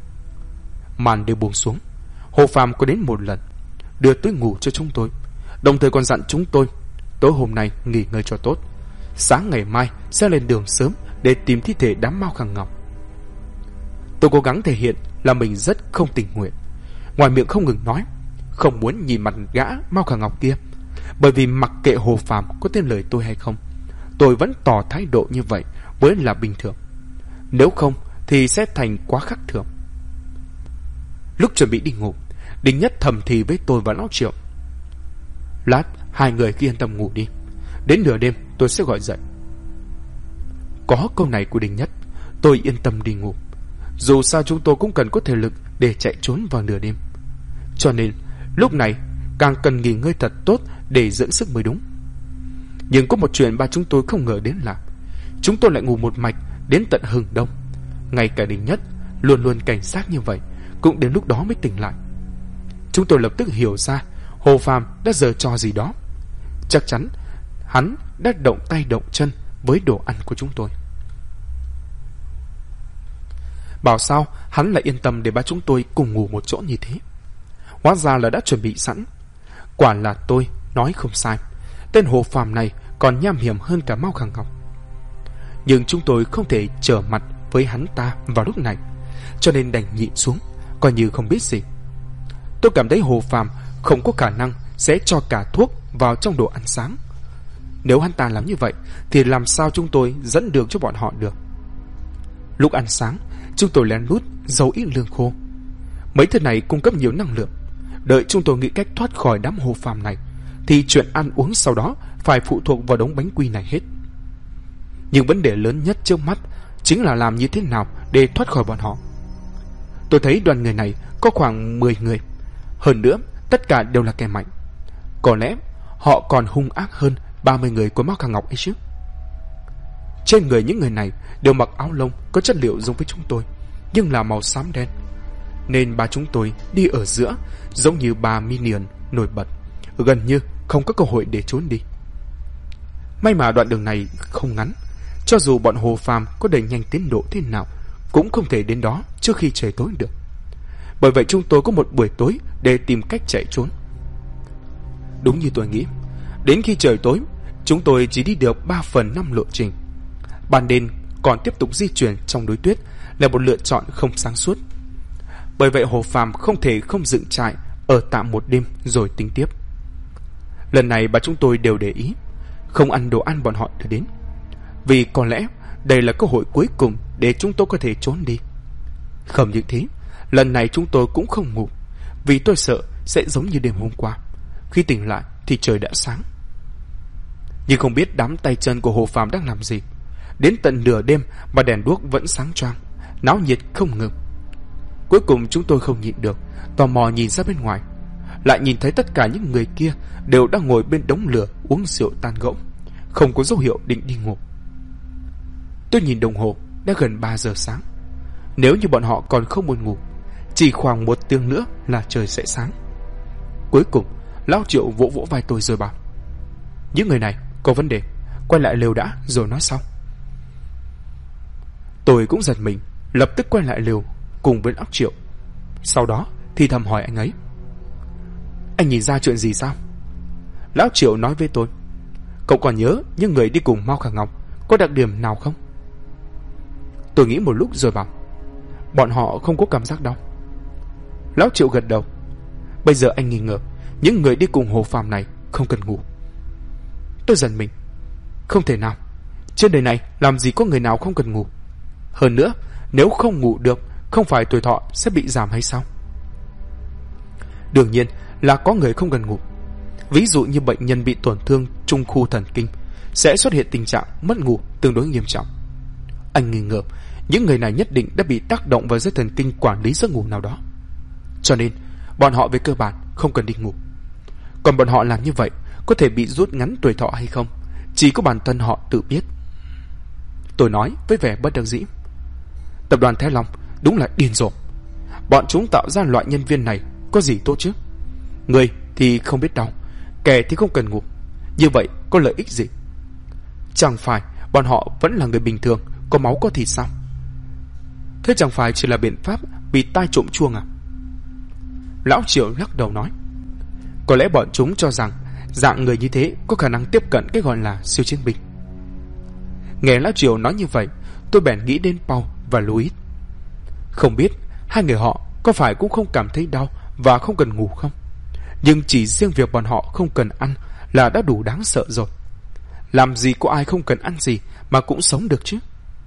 Màn đêm buông xuống, Hồ Phàm có đến một lần đưa túi ngủ cho chúng tôi, đồng thời còn dặn chúng tôi tối hôm nay nghỉ ngơi cho tốt, sáng ngày mai sẽ lên đường sớm để tìm thi thể đám Mao Khả Ngọc. Tôi cố gắng thể hiện là mình rất không tình nguyện, ngoài miệng không ngừng nói không muốn nhìn mặt gã Mao Khả Ngọc kia, bởi vì mặc kệ Hồ Phàm có tin lời tôi hay không, tôi vẫn tỏ thái độ như vậy mới là bình thường. Nếu không thì sẽ thành quá khắc thường. Lúc chuẩn bị đi ngủ, Đinh Nhất thầm thì với tôi và Lão Triệu: Lát 2 người cứ yên tâm ngủ đi, đến nửa đêm tôi sẽ gọi dậy. Có câu này của Đinh Nhất, tôi yên tâm đi ngủ. Dù sao chúng tôi cũng cần có thể lực để chạy trốn vào nửa đêm, cho nên lúc này càng cần nghỉ ngơi thật tốt để dưỡng sức mới đúng. Nhưng có một chuyện 3 chúng tôi không ngờ đến là chúng tôi lại ngủ một mạch đến tận hừng đông. Ngay cả Đinh Nhất luôn luôn cảnh giác như vậy cũng đến lúc đó mới tỉnh lại. Chúng tôi lập tức hiểu ra Hồ Phàm đã giở trò gì đó. Chắc chắn hắn đã động tay động chân với đồ ăn của chúng tôi. Bảo sao hắn lại yên tâm để 3 chúng tôi cùng ngủ một chỗ như thế? Hóa ra là đã chuẩn bị sẵn. Quả là tôi nói không sai, tên Hồ Phàm này còn nham hiểm hơn cả Mao Khả Ngọc. Nhưng chúng tôi không thể trở mặt với hắn ta vào lúc này, cho nên đành nhịn xuống, coi như không biết gì. Tôi cảm thấy Hồ Phàm không có khả năng sẽ cho cả thuốc vào trong đồ ăn sáng. Nếu hắn ta làm như vậy thì làm sao chúng tôi dẫn đường cho bọn họ được? Lúc ăn sáng, chúng tôi lén lút giấu ít lương khô. Mấy thứ này cung cấp nhiều năng lượng. Đợi chúng tôi nghĩ cách thoát khỏi đám Hồ Phàm này thì chuyện ăn uống sau đó phải phụ thuộc vào đống bánh quy này hết. Nhưng vấn đề lớn nhất trước mắt chính là làm như thế nào để thoát khỏi bọn họ. Tôi thấy đoàn người này có khoảng 10 người. Hơn nữa, tất cả đều là kẻ mạnh. Có lẽ họ còn hung ác hơn 30 người của Mao Khả Ngọc ấy chứ. Trên người những người này đều mặc áo lông có chất liệu giống với chúng tôi, nhưng là màu xám đen. Nên 3 chúng tôi đi ở giữa, giống như 3 minion nổi bật, gần như không có cơ hội để trốn đi. May mà đoạn đường này không ngắn, cho dù bọn Hồ Phàm có đẩy nhanh tiến độ thế nào cũng không thể đến đó trước khi trời tối được. Bởi vậy chúng tôi có một buổi tối để tìm cách chạy trốn. Đúng như tôi nghĩ, đến khi trời tối, chúng tôi chỉ đi được 3/5 lộ trình. Ban đêm còn tiếp tục di chuyển trong núi tuyết là một lựa chọn không sáng suốt. Bởi vậy Hồ Phàm không thể không dựng trại ở tạm một đêm rồi tính tiếp. Lần này 3 chúng tôi đều để ý không ăn đồ ăn bọn họ đưa đến, vì có lẽ đây là cơ hội cuối cùng để chúng tôi có thể trốn đi. Không những thế, lần này chúng tôi cũng không ngủ, vì tôi sợ sẽ giống như đêm hôm qua. Khi tỉnh lại thì trời đã sáng. Nhưng không biết đám tay chân của Hồ Phàm đang làm gì. Đến tận nửa đêm mà đèn đuốc vẫn sáng choang, náo nhiệt không ngừng. Cuối cùng chúng tôi không nhịn được, tò mò nhìn ra bên ngoài, lại nhìn thấy tất cả những người kia đều đang ngồi bên đống lửa uống rượu tan gẫu, không có dấu hiệu định đi ngủ. Tôi nhìn đồng hồ, đã gần 3 giờ sáng. Nếu như bọn họ còn không buồn ngủ, chỉ khoảng 1 tiếng nữa là trời sẽ sáng. Cuối cùng Lão Triệu vỗ vỗ vai tôi rồi bảo: những người này có vấn đề, quay lại lều đã rồi nói sau. Tôi cũng giật mình, lập tức quay lại lều cùng với Lão Triệu. Sau đó thì thầm hỏi anh ấy: anh nhìn ra chuyện gì sao? Lão Triệu nói với tôi: cậu còn nhớ những người đi cùng Mao Khả Ngọc có đặc điểm nào không? Tôi nghĩ một lúc rồi bảo: bọn họ không có cảm giác đau. Lão Triệu gật đầu: bây giờ anh nghi ngờ những người đi cùng Hồ Phàm này không cần ngủ. Tôi giật mình: không thể nào, trên đời này làm gì có người nào không cần ngủ. Hơn nữa, nếu không ngủ được, không phải tuổi thọ sẽ bị giảm hay sao? Đương nhiên là có người không cần ngủ. Ví dụ như bệnh nhân bị tổn thương trung khu thần kinh sẽ xuất hiện tình trạng mất ngủ tương đối nghiêm trọng. Anh nghi ngờ những người này nhất định đã bị tác động vào dây thần kinh quản lý giấc ngủ nào đó. Cho nên bọn họ về cơ bản không cần đi ngủ. Còn bọn họ làm như vậy có thể bị rút ngắn tuổi thọ hay không, chỉ có bản thân họ tự biết. Tôi nói với vẻ bất đắc dĩ: tập đoàn Thái Long đúng là điên rồ. Bọn chúng tạo ra loại nhân viên này có gì tốt chứ? Người thì không biết đau, kẻ thì không cần ngủ. Như vậy có lợi ích gì? Chẳng phải bọn họ vẫn là người bình thường, có máu có thịt sao? Thế chẳng phải chỉ là biện pháp bị tai trộm chuông à? Lão Triệu lắc đầu nói: có lẽ bọn chúng cho rằng dạng người như thế có khả năng tiếp cận cái gọi là siêu chiến binh. Nghe Lão Triệu nói như vậy, tôi bèn nghĩ đến Paul và Louis. Không biết hai người họ có phải cũng không cảm thấy đau và không cần ngủ không? Nhưng chỉ riêng việc bọn họ không cần ăn là đã đủ đáng sợ rồi. Làm gì có ai không cần ăn gì mà cũng sống được chứ?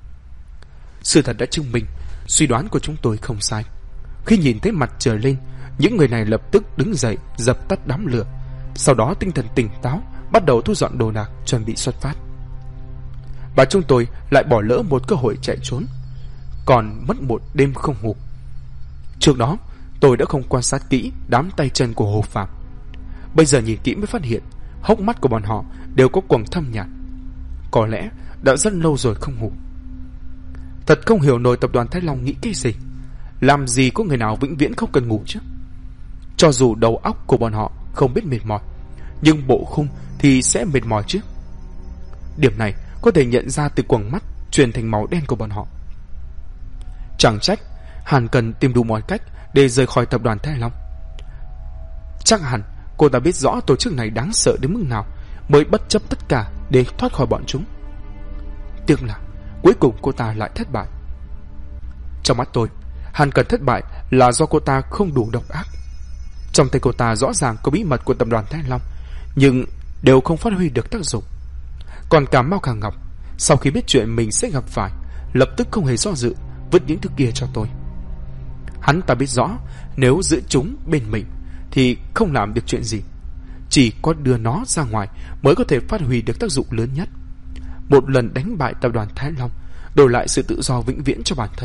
Sự thật đã chứng minh suy đoán của chúng tôi không sai. Khi nhìn thấy mặt trời lên, những người này lập tức đứng dậy dập tắt đám lửa. Sau đó tinh thần tỉnh táo, bắt đầu thu dọn đồ đạc chuẩn bị xuất phát. Và chúng tôi lại bỏ lỡ một cơ hội chạy trốn, còn mất một đêm không ngủ. Trước đó tôi đã không quan sát kỹ đám tay chân của Hồ Phàm. Bây giờ nhìn kỹ mới phát hiện hốc mắt của bọn họ đều có quầng thâm nhạt. Có lẽ đã rất lâu rồi không ngủ. Thật không hiểu nổi tập đoàn Thái Long nghĩ cái gì. Làm gì có người nào vĩnh viễn không cần ngủ chứ? Cho dù đầu óc của bọn họ không biết mệt mỏi, nhưng bộ khung thì sẽ mệt mỏi chứ. Điểm này có thể nhận ra từ quầng mắt chuyển thành màu đen của bọn họ. Chẳng trách Hàn Cần tìm đủ mọi cách để rời khỏi tập đoàn Thái Long. Chắc hẳn cô ta biết rõ tổ chức này đáng sợ đến mức nào mới bất chấp tất cả để thoát khỏi bọn chúng. Tiếc là cuối cùng cô ta lại thất bại. Trong mắt tôi, Hàn Cần thất bại là do cô ta không đủ độc ác. Trong tay cô ta rõ ràng có bí mật của tập đoàn Thái Long, nhưng đều không phát huy được tác dụng. Còn cả Mao Khả Ngọc, sau khi biết chuyện mình sẽ gặp phải, lập tức không hề do dự vứt những thứ kia cho tôi. Hắn ta biết rõ nếu giữ chúng bên mình thì không làm được chuyện gì, chỉ có đưa nó ra ngoài mới có thể phát huy được tác dụng lớn nhất. Một lần đánh bại tập đoàn Thái Long, đổi lại sự tự do vĩnh viễn cho bản thân.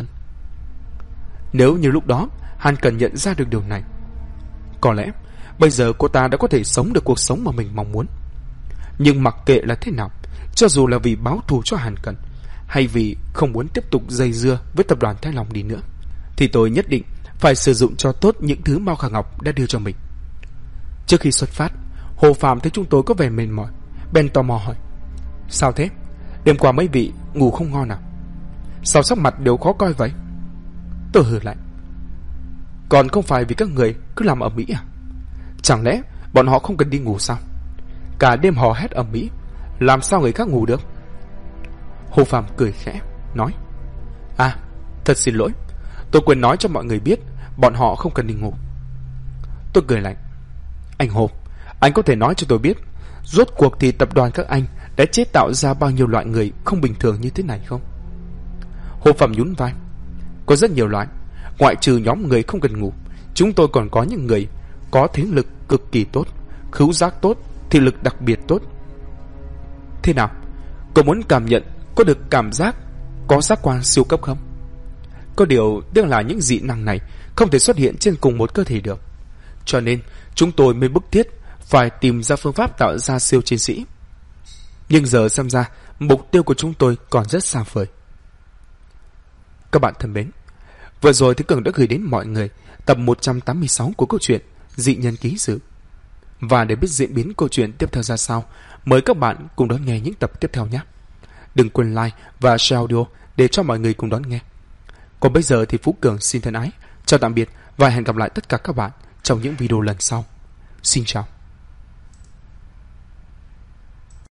Nếu như lúc đó Hàn Cần nhận ra được điều này, có lẽ bây giờ cô ta đã có thể sống được cuộc sống mà mình mong muốn. Nhưng mặc kệ là thế nào, cho dù là vì báo thù cho Hàn Cần hay vì không muốn tiếp tục dây dưa với tập đoàn Thái Long đi nữa, thì tôi nhất định phải sử dụng cho tốt những thứ Mao Khả Ngọc đã đưa cho mình. Trước khi xuất phát, Hồ Phàm thấy chúng tôi có vẻ mệt mỏi, bèn tò mò hỏi: sao thế? Đêm qua mấy vị ngủ không ngon à? Sao sắc mặt đều khó coi vậy? Tôi hừ lại: còn không phải vì các người cứ làm ầm ĩ à? Chẳng lẽ bọn họ không cần đi ngủ sao? Cả đêm hò hét ầm ĩ, làm sao người khác ngủ được? Hồ Phàm cười khẽ nói: à, thật xin lỗi, tôi quên nói cho mọi người biết bọn họ không cần đi ngủ. Tôi cười lạnh: anh Hồ, anh có thể nói cho tôi biết rốt cuộc thì tập đoàn các anh đã chế tạo ra bao nhiêu loại người không bình thường như thế này không? Hồ Phàm nhún vai: có rất nhiều loại. Ngoại trừ nhóm người không cần ngủ, chúng tôi còn có những người có thế lực cực kỳ tốt, khứu giác tốt, thị lực đặc biệt tốt. Thế nào? Cậu muốn cảm nhận có được cảm giác có giác quan siêu cấp không? Có điều tiếc là những dị năng này không thể xuất hiện trên cùng một cơ thể được, cho nên chúng tôi mới bức thiết phải tìm ra phương pháp tạo ra siêu chiến sĩ. Nhưng giờ xem ra mục tiêu của chúng tôi còn rất xa vời. Các bạn thân mến, Vừa rồi Thế Cường đã gửi đến mọi người tập 186 của câu chuyện Dị Nhân Ký Sự. Và để biết diễn biến câu chuyện tiếp theo ra sao, mời các bạn cùng đón nghe những tập tiếp theo nhé. Đừng quên like và share audio để cho mọi người cùng đón nghe. Còn bây giờ thì Phú Cường xin thân ái chào tạm biệt và hẹn gặp lại tất cả các bạn trong những video lần sau. Xin chào.